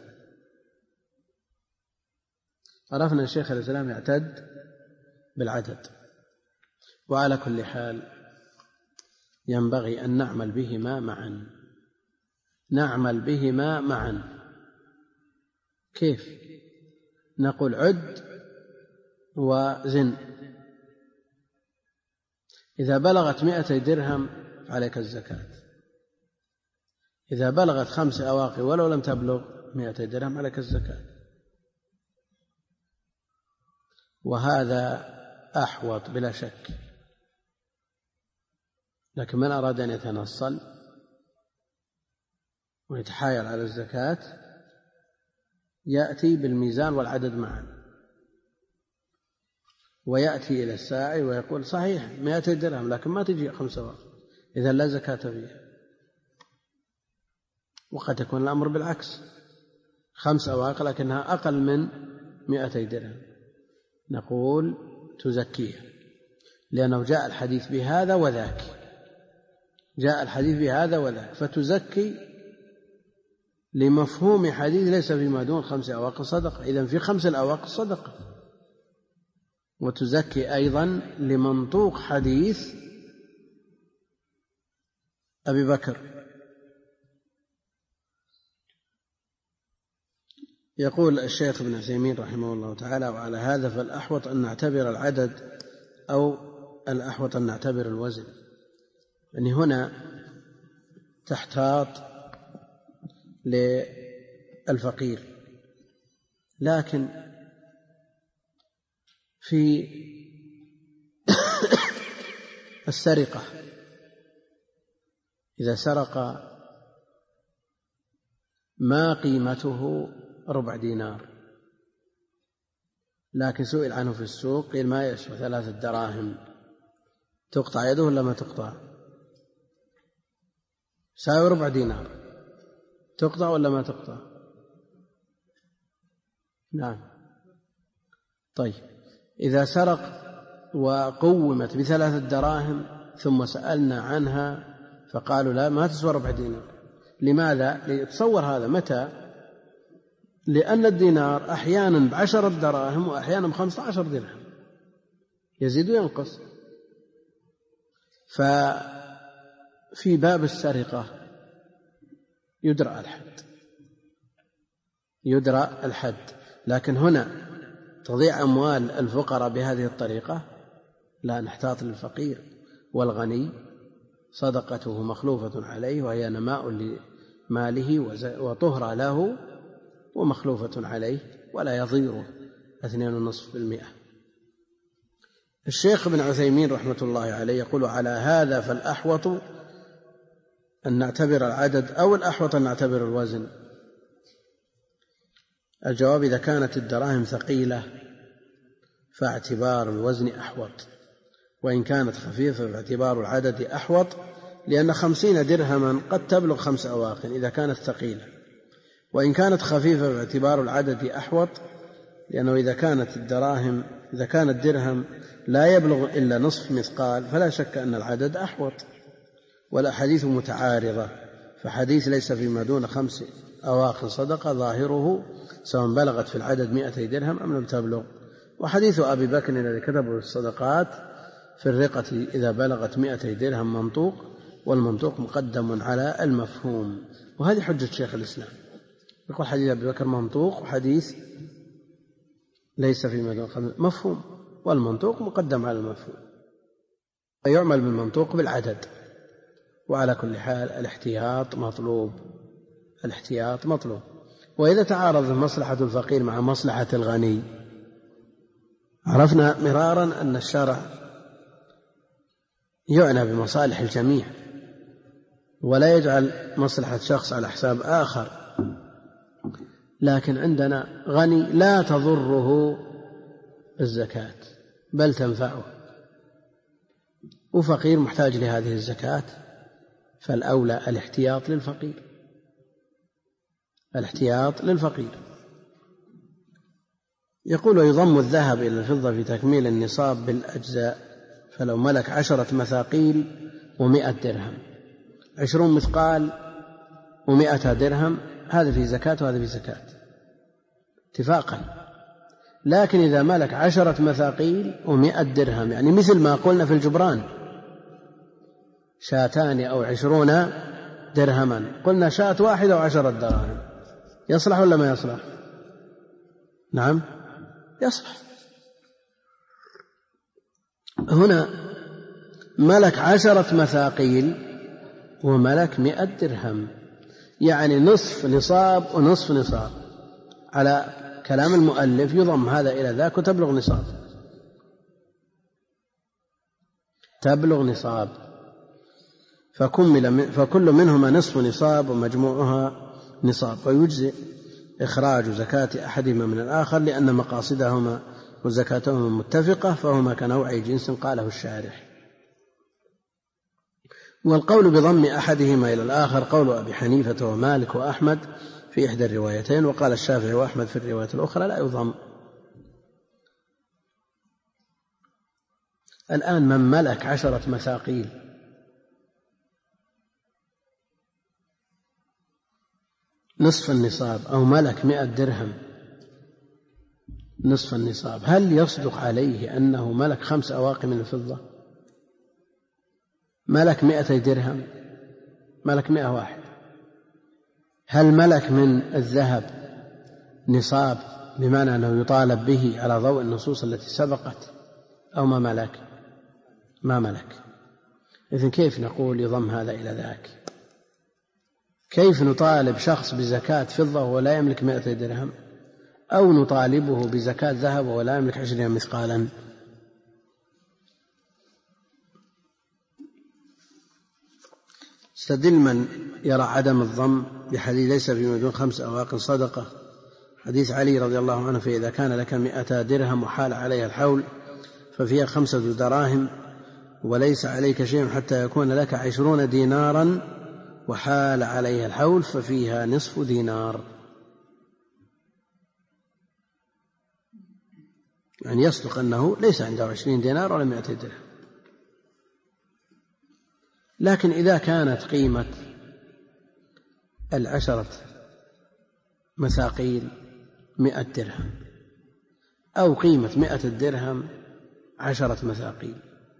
عرفنا الشيخ الإسلام يعتد بالعدد. وعلى كل حال ينبغي أن نعمل بهما معا. كيف؟ نقول عد وزن. إذا بلغت 200 درهم عليك الزكاة، إذا بلغت 5 أواق ولو لم تبلغ 200 درهم عليك الزكاة. وهذا أحوط بلا شك. لكن من أراد أن يتنصل ويتحايل على الزكاة يأتي بالميزان والعدد معا، ويأتي إلى الساعي ويقول صحيح 200 درهم لكن ما تجي 5 أواق، إذا لا زكاة فيها. وقد يكون الأمر بالعكس، 5 أواق لكنها أقل من 200 درهم، نقول تزكيها، لأنه جاء الحديث بهذا وذاك، فتزكي لمفهوم حديث ليس فيما دون 5 أواق صدقة، إذن في 5 أواق صدقة. وتزكي أيضا لمنطوق حديث أبي بكر. يقول الشيخ ابن عثيمين رحمه الله تعالى: وعلى هذا فالأحوط أن نعتبر العدد أو الأحوط أن نعتبر الوزن. يعني هنا تحتاط للفقير، لكن في السرقة إذا سرق ما قيمته 4 دينار، لكن سئل عنه في السوق قيل ما يسوى 3 دراهم، تقطع يده ولا ما تقطع؟ ساوي 4 دينار، تقطع ولا ما تقطع؟ نعم. طيب إذا سرق وقومت ب3 دراهم ثم سألنا عنها فقالوا لا ما تسوى 4 دينار. لماذا؟ لتصور هذا متى؟ لأن الدينار أحيانا ب10 دراهم وأحيانا ب15 درهم، يزيد وينقص. ففي باب السرقة يدرى الحد، لكن هنا تضيع أموال الفقراء بهذه الطريقة، لا، نحتاط للفقير والغني صدقته مخلوفة عليه، وهي نماء لماله وطهرة له ومخلوفة عليه ولا يضيره 2.5%. الشيخ ابن عثيمين رحمة الله عليه يقول على هذا فالأحوط أن نعتبر العدد أو الأحوط أن نعتبر الوزن. الجواب: إذا كانت الدراهم ثقيلة فاعتبار الوزن أحوط، وإن كانت خفيفة فاعتبار العدد أحوط، لأن 50 درهما قد تبلغ 5 أواق إذا كانت ثقيلة، وإن كانت خفيفة فاعتبار العدد أحوط، لأنه إذا كان الدرهم لا يبلغ إلا نصف مثقال فلا شك أن العدد أحوط. والأحاديث متعارضة، فحديث ليس فيما دون 5 أواق صدقة ظاهره سواء بلغت في العدد 200 درهم أم لم تبلغ، وحديث أبي بكر الذي كتبه الصدقات في الرقة إذا بلغت 200 درهم منطوق، والمنطوق مقدم على المفهوم. وهذه حجة شيخ الإسلام، يقول حديث أبي بكر منطوق وحديث ليس فيما دون مفهوم، والمنطوق مقدم على المفهوم، يعمل بالمنطوق بالعدد. وعلى كل حال الاحتياط مطلوب. وإذا تعارض مصلحة الفقير مع مصلحة الغني، عرفنا مرارا أن الشرع يعنى بمصالح الجميع ولا يجعل مصلحة شخص على حساب آخر، لكن عندنا غني لا تضره الزكاة بل تنفعه، وفقير محتاج لهذه الزكاة، فالأولى الاحتياط للفقير. يقول: ويضم الذهب إلى الفضة في تكميل النصاب بالأجزاء، فلو ملك 10 مثاقيل و100 درهم، 20 مثقال و100 درهم، هذا في زكاة وهذا في زكاة اتفاقا. لكن إذا ملك 10 مثاقيل و100 درهم، يعني مثل ما قلنا في الجبران 2 أو 20 درهما، قلنا 1 أو 10 دراهم، يصلح ولا ما يصلح؟ نعم يصلح. هنا ملك 10 مثاقيل وملك 100 درهم، يعني نصف نصاب ونصف نصاب، على كلام المؤلف يضم هذا إلى ذاك وتبلغ نصاب، فكل منهما نصف نصاب ومجموعها نصاب، ويجزئ إخراج زكاة أحدهما من الآخر لأن مقاصدهما وزكاتهما متفقة، فهما كنوعي جنس قاله الشارح. والقول بضم أحدهما إلى الآخر قول أبي حنيفة ومالك وأحمد في إحدى الروايتين، وقال الشافعي وأحمد في الرواية الأخرى لا يضم. الآن من ملك 10 مثاقيل نصف النصاب أو ملك 100 درهم نصف النصاب، هل يصدق عليه أنه ملك 5 أواق من الفضة؟ ملك 200 درهم، ملك 100 واحد، هل ملك من الذهب نصاب بمعنى أنه يطالب به على ضوء النصوص التي سبقت أو ما ملك؟ ما ملك. إذن كيف نقول يضم هذا إلى ذاك؟ كيف نطالب شخص بزكاة فضة وهو لا يملك 200 درهم، أو نطالبه بزكاة ذهب وهو لا يملك 20 مثقالا؟ استدل من يرى عدم الضم بحديث ليس فيما دون 5 أواق صدقة، حديث علي رضي الله عنه: فإذا كان لك 100 درهم وحال عليها الحول ففيها 5 دراهم وليس عليك شيء حتى يكون لك 20 دينارا وحال عليها الحول ففيها نصف دينار. يعني يصدق أنه ليس عنده 20 دينار ولا 200 درهم. لكن إذا كانت قيمة 10 مثاقيل 100 درهم أو قيمة 100 درهم 10 مثاقيل،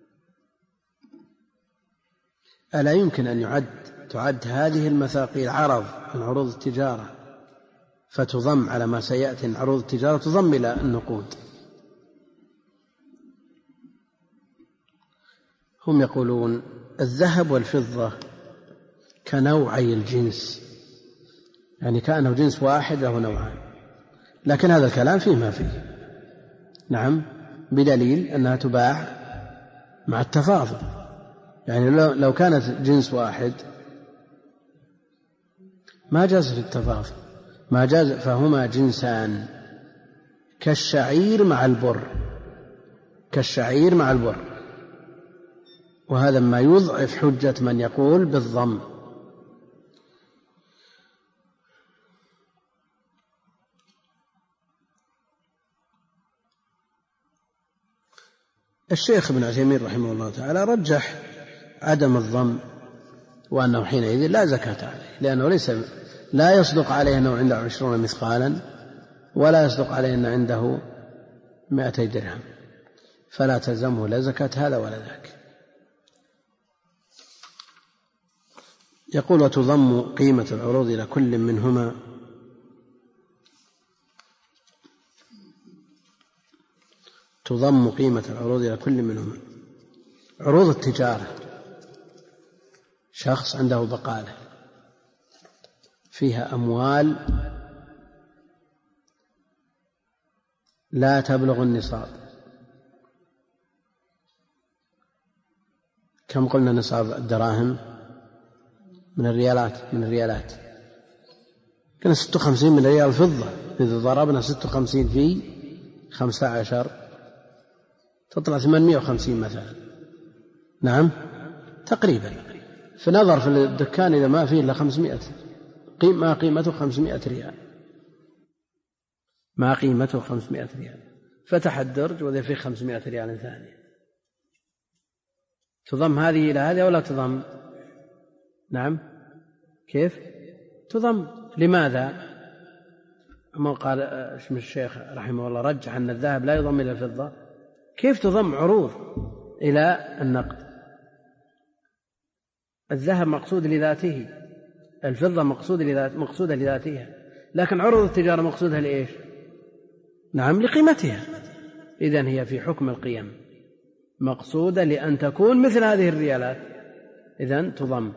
ألا يمكن أن تعد هذه المثاقيل عرض من عروض التجارة فتضم على ما سيأتي من عروض التجارة، تضم إلى النقود؟ هم يقولون الذهب والفضة كنوعي الجنس، يعني كأنه جنس واحد له نوعان، لكن هذا الكلام فيه ما فيه. نعم، بدليل أنها تباع مع التفاضل. يعني لو كانت جنس واحد ما جاز في التفاضل، ما جاز، فهما جنسان كالشعير مع البر، كالشعير مع البر. وهذا ما يضعف حجة من يقول بالضم. الشيخ ابن عثيمين رحمه الله تعالى رجح عدم الضم، وأنه حينئذ لا زكاة عليه، لأنه لا يصدق عليه أنه عنده 20 مثقالا، ولا يصدق عليه أنه عنده 200 درهم، فلا تلزمه لا زكاة هذا ولا ذاك. يقول وتضم قيمة العروض إلى كل منهما تضم قيمة العروض إلى كل منهما. عروض التجارة، شخص عنده بقالة فيها أموال لا تبلغ النصاب. كم قلنا نصاب الدراهم؟ من الريالات كان 56 من ريال فضة. إذا ضربنا 56 في 15 تطلع 850 مثلا. نعم تقريبا. فنظر في الدكان إذا ما فيه إلا 500، ما قيمته 500 ريال، ما قيمته 500 ريال. فتح الدرج وإذا فيه 500 ريال ثانية. تضم هذه إلى هذه ولا تضم؟ نعم كيف تضم؟ لماذا؟ ما قال اسم الشيخ رحمه الله رجح أن الذهب لا يضم إلى الفضة. كيف تضم عروض إلى النقد؟ الذهب مقصود لذاته، الفضة مقصودة لذاتها، لكن عروض التجارة مقصودها لإيش؟ نعم لقيمتها. إذن هي في حكم القيم مقصودة لأن تكون مثل هذه الريالات، إذن تضم.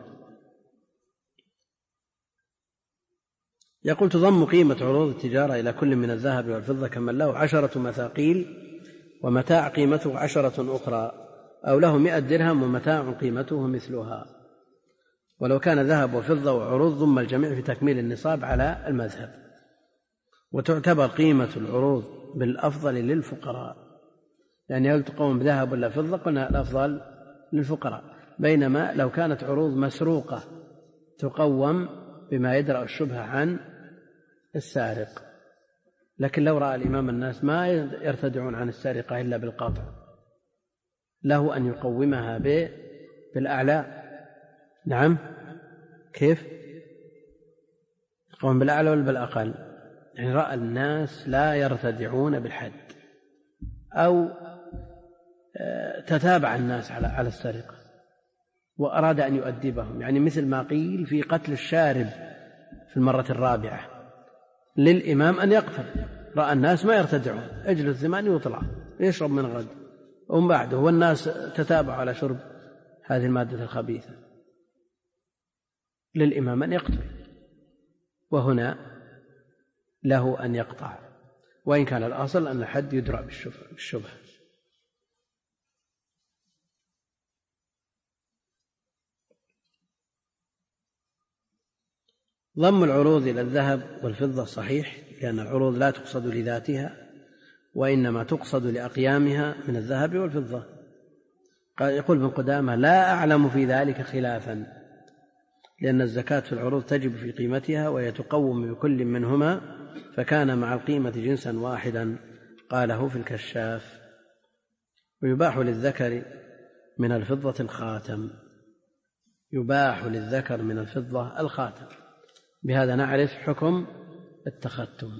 يقول تضم قيمة عروض التجارة إلى كل من الذهب والفضة كمن له 10 مثاقيل ومتاع قيمته 10 أخرى، أو له 100 درهم ومتاع قيمته مثلها. ولو كان ذهب وفضة وعروض ضم الجميع في تكميل النصاب على المذهب. وتعتبر قيمة العروض بالأفضل للفقراء، يعني هل تقوم بذهب ولا فضة؟ قلنا الأفضل للفقراء، بينما لو كانت عروض مسروقة تقوم بما يدرأ الشبهة عن السارق. لكن لو رأى الإمام الناس ما يرتدعون عن السارقة إلا بالقطع، له أن يقومها بالأعلى. نعم كيف يقوم بالأعلى ولا بالأقل؟ يعني رأى الناس لا يرتدعون بالحد أو تتابع الناس على السرقة وأراد أن يؤدبهم، يعني مثل ما قيل في قتل الشارب في المرة الرابعة للإمام أن يقتل، رأى الناس ما يرتدعون، أجل 8 وطلع يشرب من غد، ومن بعده والناس تتابع على شرب هذه المادة الخبيثة، للإمام أن يقتل، وهنا له أن يقطع، وإن كان الأصل أن الحد يدرأ بالشبهة. ضم العروض إلى الذهب والفضة صحيح، لأن العروض لا تقصد لذاتها وإنما تقصد لأقيامها من الذهب والفضة. يقول ابن قدامة: لا أعلم في ذلك خلافا، لأن الزكاة في العروض تجب في قيمتها وهي تقوم بكل منهما، فكان مع القيمة جنسا واحدا. قاله في الكشاف. ويباح للذكر من الفضة الخاتم. يباح للذكر من الفضة الخاتم. بهذا نعرف حكم التختم.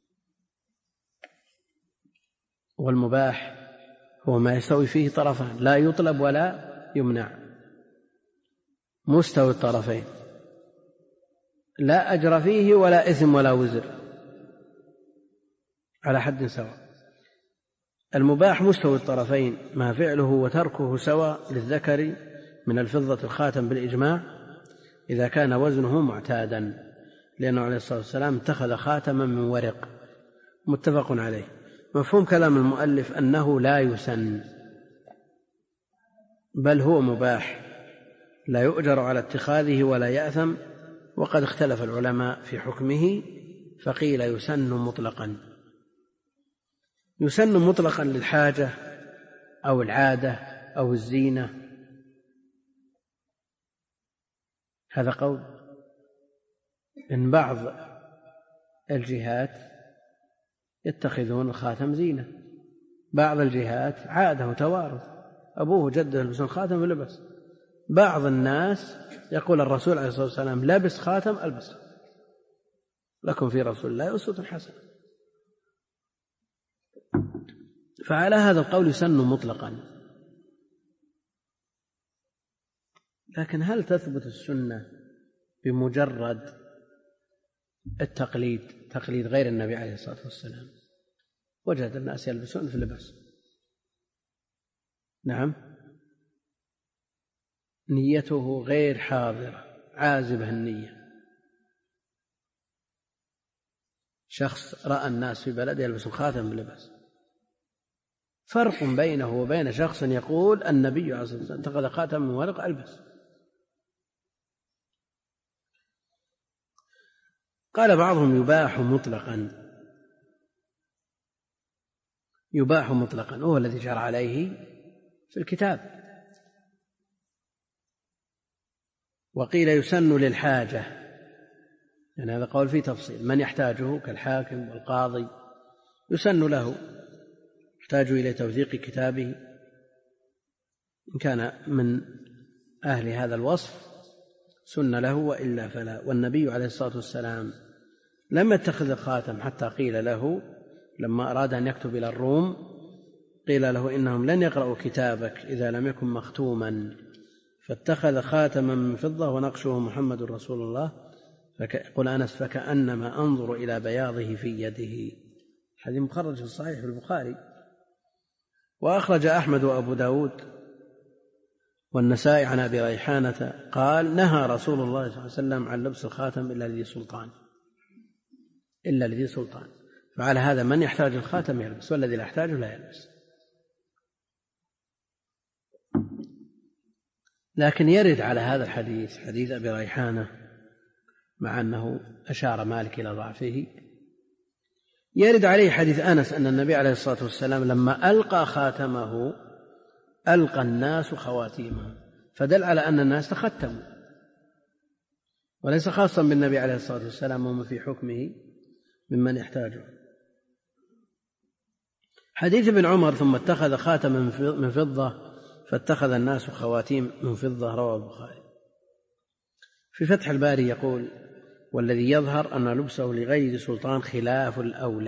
والمباح هو ما يستوي فيه طرفان، لا يطلب ولا يمنع، مستوي الطرفين، لا أجر فيه ولا إثم ولا وزر، على حد سواء. المباح مستوي الطرفين، ما فعله وتركه سواء للذكر من الفضة الخاتم بالإجماع إذا كان وزنه معتادا، لأنه عليه الصلاة والسلام اتخذ خاتما من ورق، متفق عليه. مفهوم كلام المؤلف أنه لا يسن، بل هو مباح، لا يؤجر على اتخاذه ولا يأثم. وقد اختلف العلماء في حكمه، فقيل يسن مطلقا. يسن مطلقا للحاجة أو العادة أو الزينة، هذا قول. إن بعض الجهات يتخذون الخاتم زينة، بعض الجهات عادة وتوارث، أبوه جده يلبسون خاتم ولبس. بعض الناس يقول الرسول عليه الصلاة والسلام: لبس خاتم ألبس، لكم في رسول الله أسوة حسنة. فعلى هذا القول يسن مطلقا. لكن هل تثبت السنة بمجرد التقليد، تقليد غير النبي عليه الصلاة والسلام؟ وجد الناس يلبسون في اللبس، نعم، نيته غير حاضرة، عازبة النية. شخص رأى الناس في بلد يلبسون خاتم بلبس، فرق بينه وبين شخص يقول النبي عليه الصلاة والسلام اتخذ خاتم من ورق ألبس. قال بعضهم: يباح مطلقا. يباح مطلقا هو الذي جرى عليه في الكتاب. وقيل يسن للحاجة، يعني هذا قول فيه تفصيل، من يحتاجه كالحاكم والقاضي يسن له، يحتاج إلى توثيق كتابه إن كان من أهل هذا الوصف سن له، وإلا فلا. والنبي عليه الصلاة والسلام لم يتخذ الخاتم حتى قيل له لما أراد أن يكتب إلى الروم، قيل له: إنهم لن يقرأوا كتابك إذا لم يكن مختوما، فاتخذ خاتما من فضة ونقشه محمد رسول الله. يقول أنس: فكأنما أنظر إلى بياضه في يده. هذه مخرج في الصحيح في البخاري. وأخرج أحمد وأبو داود والنسائي عن أبي ريحانة قال: نهى رسول الله صلى الله عليه وسلم عن لبس الخاتم إلا لذي سلطان. فعلى هذا من يحتاج الخاتم يلبس، والذي لا يحتاجه لا يلبس. لكن يرد على هذا الحديث، حديث أبي ريحانة، مع أنه أشار مالك إلى ضعفه، يرد عليه حديث أنس أن النبي عليه الصلاة والسلام لما ألقى خاتمه ألقى الناس خواتيمهم، فدل على أن الناس تختموا، وليس خاصا بالنبي عليه الصلاة والسلام وما في حكمه ممن يحتاجه. حديث ابن عمر: ثم اتخذ خاتما من فضة فاتخذ الناس خواتيم من فضة، رواه البخاري. في فتح الباري يقول: والذي يظهر أن لبسه لغير سلطان خلاف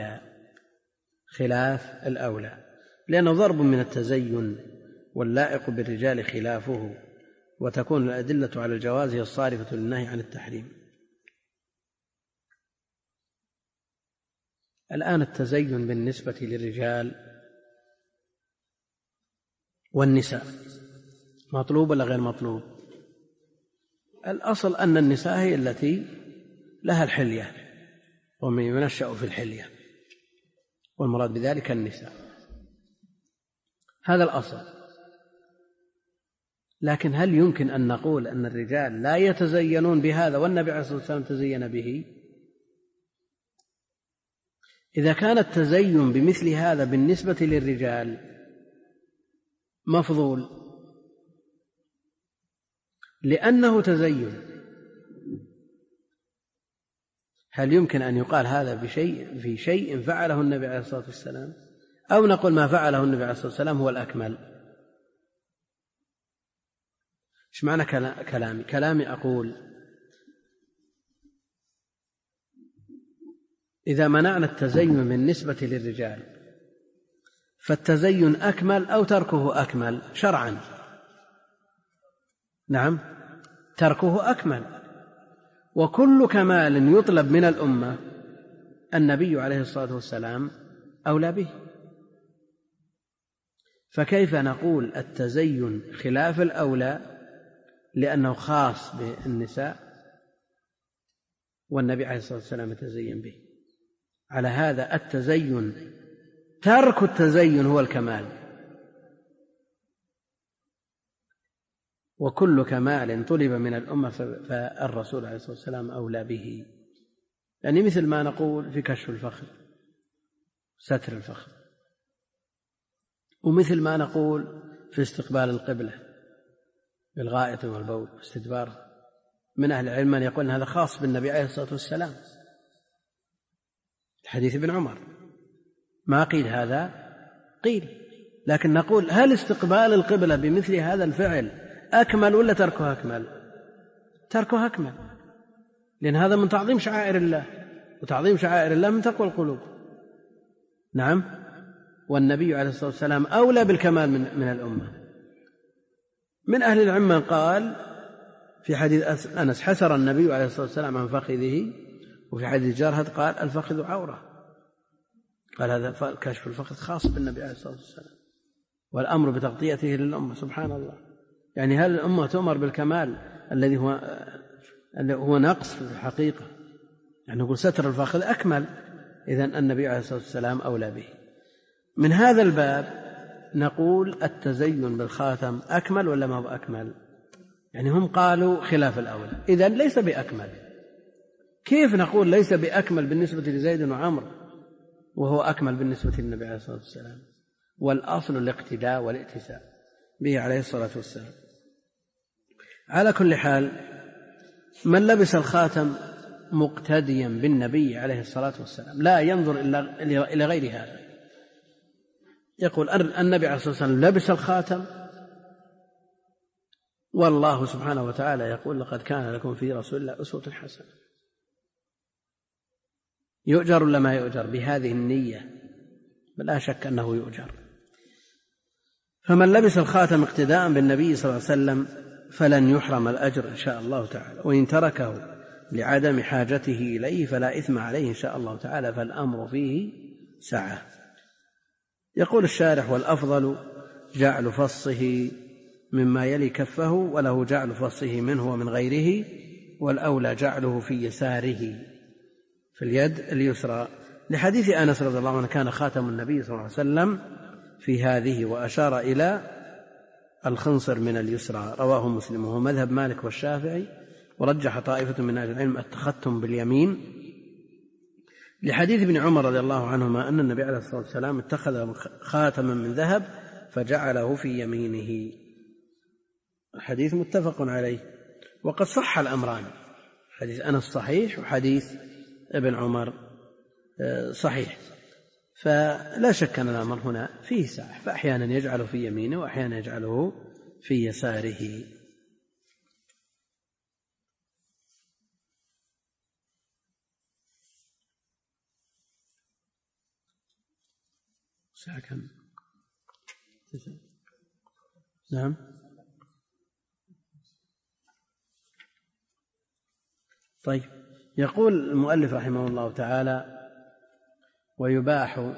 الأولى، لأنه ضرب من التزين، واللائق بالرجال خلافه، وتكون الأدلة على الجواز هي الصارفة للنهي عن التحريم. الآن التزين بالنسبة للرجال والنساء مطلوب ولا غير مطلوب؟ الأصل أن النساء هي التي لها الحلية، ومن ينشأ في الحلية، والمراد بذلك النساء، هذا الأصل. لكن هل يمكن أن نقول أن الرجال لا يتزينون بهذا والنبي عليه الصلاة والسلام تزين به؟ إذا كان التزين بمثل هذا بالنسبة للرجال مفضول لأنه تزين. هل يمكن أن يقال هذا في شيء فعله النبي عليه الصلاة والسلام، أو نقول ما فعله النبي عليه الصلاة والسلام هو الأكمل؟ إيش معنى كلامي أقول إذا منعنا التزين بالنسبة للرجال فالتزين أكمل أو تركه أكمل شرعا؟ نعم، تركه أكمل. وكل كمال يطلب من الأمة النبي عليه الصلاة والسلام أولى به، فكيف نقول التزين خلاف الأولى لأنه خاص بالنساء والنبي عليه الصلاة والسلام يتزين به؟ على هذا التزين، ترك التزين هو الكمال، وكل كمال طلب من الأمة فالرسول عليه الصلاة والسلام أولى به. يعني مثل ما نقول في كشف الفخذ، ستر الفخذ، ومثل ما نقول في استقبال القبلة بالغائط والبول واستدباره. من أهل العلم من يقول أن هذا خاص بالنبي عليه الصلاة والسلام، حديث ابن عمر. ما قيل هذا؟ قيل، لكن نقول هل استقبال القبلة بمثل هذا الفعل أكمل ولا تركه أكمل؟ تركه أكمل، لأن هذا من تعظيم شعائر الله، وتعظيم شعائر الله من تقوى القلوب. نعم، والنبي عليه الصلاة والسلام أولى بالكمال من الأمة. من أهل العلم من قال في حديث أنس حسر النبي عليه الصلاة والسلام عن فخذه، وفي حديث جرهد قال الفخذ عورة، قال هذا كشف الفخذ خاص بالنبي عليه الصلاة والسلام، والأمر بتغطيته للأمة. سبحان الله، يعني هل الأمة تؤمر بالكمال الذي هو نقص في الحقيقة؟ يعني نقول ستر الفخذ أكمل، إذن النبي عليه الصلاة والسلام أولى به. من هذا الباب نقول التزين بالخاتم أكمل ولا ما هو أكمل؟ يعني هم قالوا خلاف الأولى، إذن ليس بأكمل. كيف نقول ليس بأكمل بالنسبة لزيد وعمر وهو أكمل بالنسبة للنبي عليه الصلاة والسلام؟ والأصل الاقتداء والائتساء به عليه الصلاة والسلام. على كل حال، من لبس الخاتم مقتديا بالنبي عليه الصلاة والسلام لا ينظر إلى غير هذا، يقول النبي عليه الصلاة والسلام لبس الخاتم، والله سبحانه وتعالى يقول لقد كان لكم في رسول الله أسوة حسنة. يؤجر ولا ما يؤجر بهذه النية؟ بلا شك أنه يؤجر. فمن لبس الخاتم اقتداء بالنبي صلى الله عليه وسلم فلن يحرم الأجر إن شاء الله تعالى، وإن تركه لعدم حاجته إليه فلا إثم عليه إن شاء الله تعالى، فالأمر فيه سعة. يقول الشارح: والأفضل جعل فصه مما يلي كفه، وله جعل فصه منه ومن غيره، والأولى جعله في يساره في اليد اليسرى، لحديث أنس رضي الله عنه كان خاتم النبي صلى الله عليه وسلم في هذه، وأشار إلى الخنصر من اليسرى، رواه مسلم. وهو مذهب مالك والشافعي، ورجح طائفة من أهل العلم التختم باليمين، لحديث ابن عمر رضي الله عنهما أن النبي عليه الصلاة والسلام اتخذ خاتما من ذهب فجعله في يمينه. الحديث متفق عليه، وقد صح الأمران، حديث أنس صحيح وحديث ابن عمر صحيح، فلا شك أن الأمر هنا فيه سعة، فأحيانا يجعله في يمينه وأحيانا يجعله في يساره. ساعة كم؟ نعم. طيب، يقول المؤلف رحمه الله تعالى: ويباح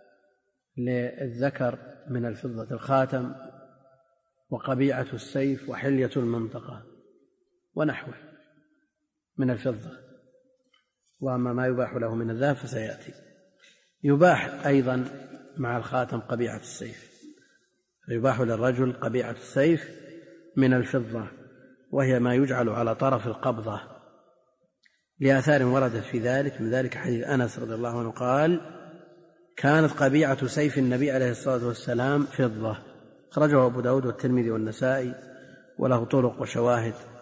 للذكر من الفضة الخاتم وقبيعة السيف وحلية المنطقة ونحوه من الفضة، وأما ما يباح له من الذهب فسيأتي. يباح أيضا مع الخاتم قبيعة السيف، فيباح للرجل قبيعة السيف من الفضة، وهي ما يجعل على طرف القبضة، لآثار وردت في ذلك، من ذلك حديث أنس رضي الله عنه قال: كانت قبيعة سيف النبي عليه الصلاة والسلام فضة، أخرجه أبو داود والترمذي والنسائي، وله طرق وشواهد.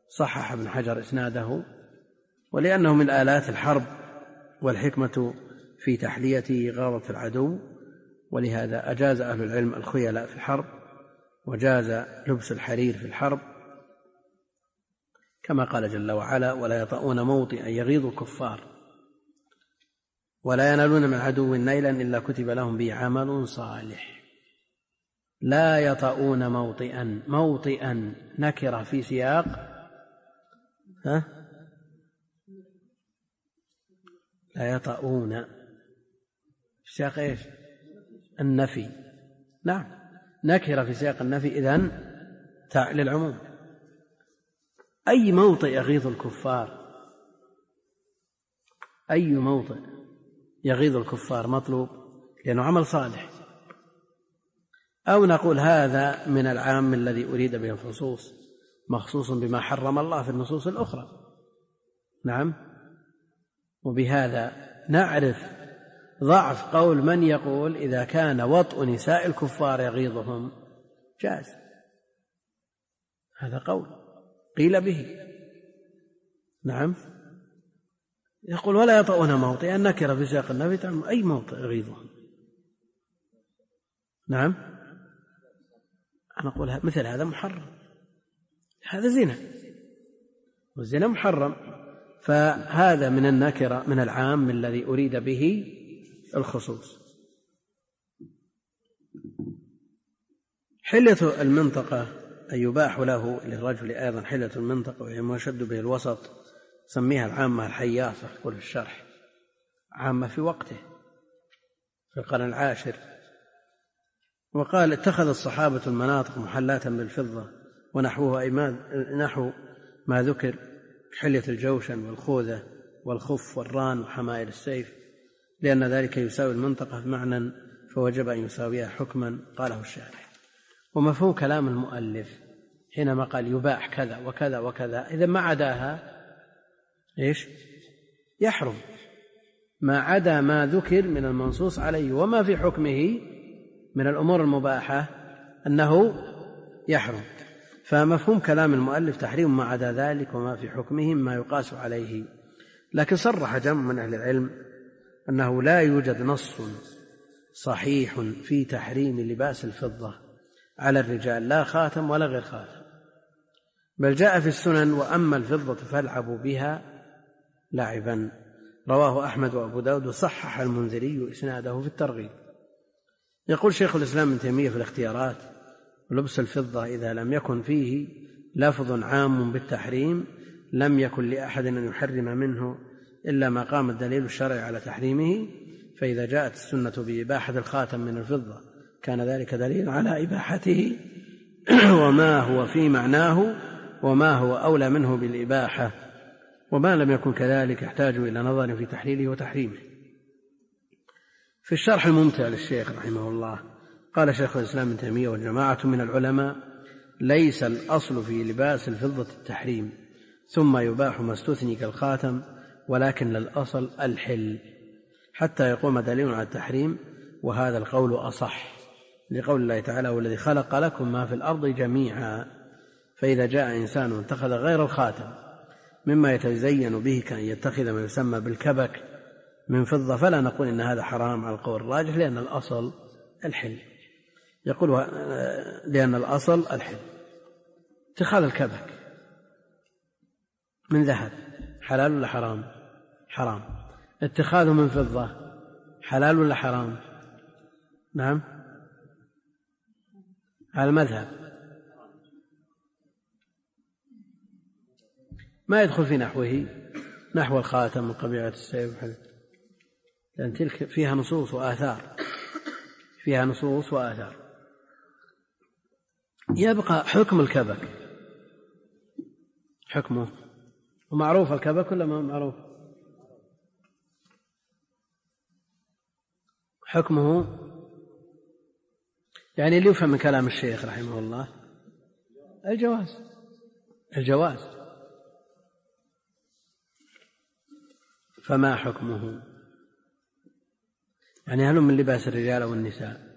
صحح ابن حجر إسناده، ولأنه من آلات الحرب والحكمة في تحليته غاضة العدو، ولهذا أجاز أهل العلم الخيلاء في الحرب، وجاز لبس الحرير في الحرب، كما قال جل وعلا: ولا يطؤون موطئا يغيظ الكفار ولا ينالون من عدو نيلا إلا كتب لهم به عمل صالح. لا يطؤون موطئا نكرة في سياق لا يطؤون في سياق ايش؟ النفي. نعم، نكرة في سياق النفي إذن للعموم. أي موطئ يغيظ الكفار، أي موطئ يغيظ الكفار مطلوب لأنه عمل صالح. أو نقول هذا من العام الذي أريد به الخصوص، مخصوص بما حرم الله في النصوص الأخرى. نعم، وبهذا نعرف ضعف قول من يقول إذا كان وطء نساء الكفار يغيظهم جاز. هذا قول قيل به. نعم، يقول ولا يطؤون موطئا نكرة في سياق النفي تعلم أي موطئ يغيظهم. نعم، أنا أقول مثل هذا محرم، هذا زنا، والزنا محرم، فهذا من النكرة من العام الذي أريد به الخصوص. حلية المنطقة أن يباح له للرجل أيضا حلية المنطقة، وهي ما يشد به الوسط، سميها العامة الحياصة، يقول في الشرح عامة في وقته في القرن العاشر. وقال: اتخذ الصحابة المناطق محلاة بالفضة ونحوها، أي نحو ما ذكر حلية الجوشن والخوذة والخف والران وحمائل السيف، لأن ذلك يساوي المنطقة معنى فوجب أن يساويها حكما، قاله الشارح. ومفهوم كلام المؤلف حينما قال يباح كذا وكذا وكذا، إذا ما عداها إيش؟ يحرم، ما عدا ما ذكر من المنصوص عليه، وما في حكمه من الأمور المباحة أنه يحرم. فمفهوم كلام المؤلف تحريم ما عدا ذلك وما في حكمه ما يقاس عليه. لكن صرح جمع من أهل العلم أنه لا يوجد نص صحيح في تحريم لباس الفضة على الرجال، لا خاتم ولا غير خاتم، بل جاء في السنن: وأما الفضة فالعبوا بها لعبا. رواه أحمد وأبو داود، وصحح المنذري إسناده في الترغيب. يقول شيخ الإسلام ابن تيمية في الاختيارات: ولبس الفضة إذا لم يكن فيه لفظ عام بالتحريم لم يكن لأحد أن يحرم منه إلا ما قام الدليل الشرعي على تحريمه، فإذا جاءت السنة بإباحة الخاتم من الفضة كان ذلك دليل على إباحته وما هو في معناه وما هو أولى منه بالإباحة، وما لم يكن كذلك يحتاج إلى نظر في تحليله وتحريمه. في الشرح الممتع للشيخ رحمه الله قال شيخ الإسلام ابن تيمية: والجماعة من العلماء ليس الأصل في لباس الفضة التحريم، ثم يباح ما استثني كالخاتم، ولكن الأصل الحل حتى يقوم دليل على التحريم، وهذا القول أصح، لقول الله تعالى: والذي خلق لكم ما في الأرض جميعا. فإذا جاء إنسان واتخذ غير الخاتم مما يتزين به كأن يتخذ ما يسمى بالكبك من فضة فلا نقول إن هذا حرام على القول الراجح، لأن الأصل الحل. يقول لأن الأصل الحل. اتخاذ الكبك من ذهب حلال ولا حرام؟ حرام. اتخاذه من فضة حلال ولا حرام؟ نعم، على المذهب ما يدخل في نحوه، نحو الخاتم وقبيعة السيف، لأن تلك فيها نصوص وآثار، فيها نصوص وآثار. يبقى حكم الكبك، حكمه ومعروف الكبك ولا ما معروف؟ حكمه يعني اللي يفهم من كلام الشيخ رحمه الله الجواز، الجواز. فما حكمه؟ يعني هل من لباس الرجال أو النساء؟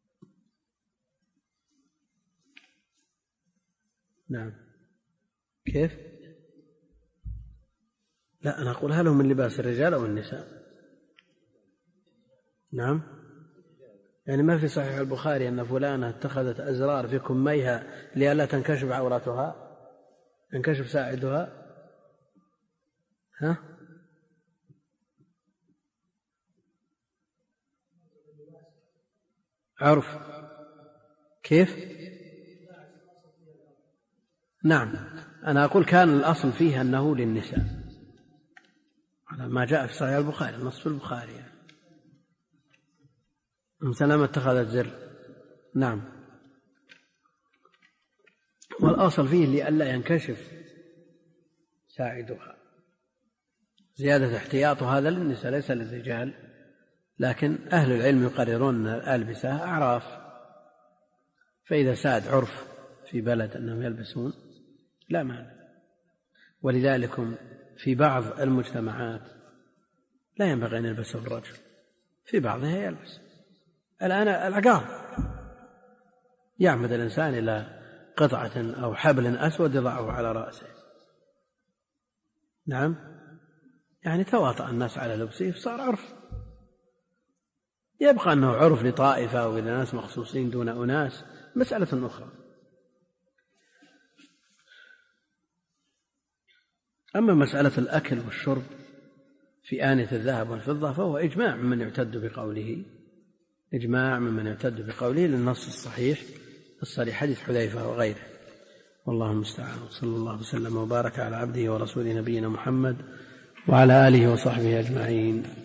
نعم. كيف؟ لا، أنا أقول هل هو من لباس الرجال أو النساء؟ نعم، يعني ما في صحيح البخاري أن فلانة اتخذت أزرار في كميها لئلا تنكشف عورتها، ينكشف ساعدها. ها؟ عرف كيف؟ نعم، أنا أقول كان الأصل فيه أنه للنساء على ما جاء في صحيح البخاري، النص في البخاري يعني. سلامة اتخذت زر. نعم، والأصل فيه لئلا ينكشف ساعدها، زيادة احتياط هذا للنساء ليس للرجال، لكن أهل العلم يقررون أن الألبسة أعراف، فإذا ساد عرف في بلد أنهم يلبسون لا مانع. ولذلك في بعض المجتمعات لا ينبغي أن يلبسه الرجل، في بعضها يلبس. الآن العقار يعمد الإنسان إلى قطعة أو حبل أسود يضعه على رأسه، نعم، يعني تواطأ الناس على لبسه فصار عرف. يبقى أنه عرف لطائفة ولناس مخصوصين دون أناس مسألة أخرى. أما مسألة الأكل والشرب في آنية الذهب والفضة فهو إجماع ممن يعتد بقوله، إجماع ممن يعتد بقوله للنص الصحيح الصريح حديث حذيفة وغيره. والله المستعان، صلى الله وسلم وبارك على عبده ورسوله نبينا محمد وعلى آله وصحبه أجمعين.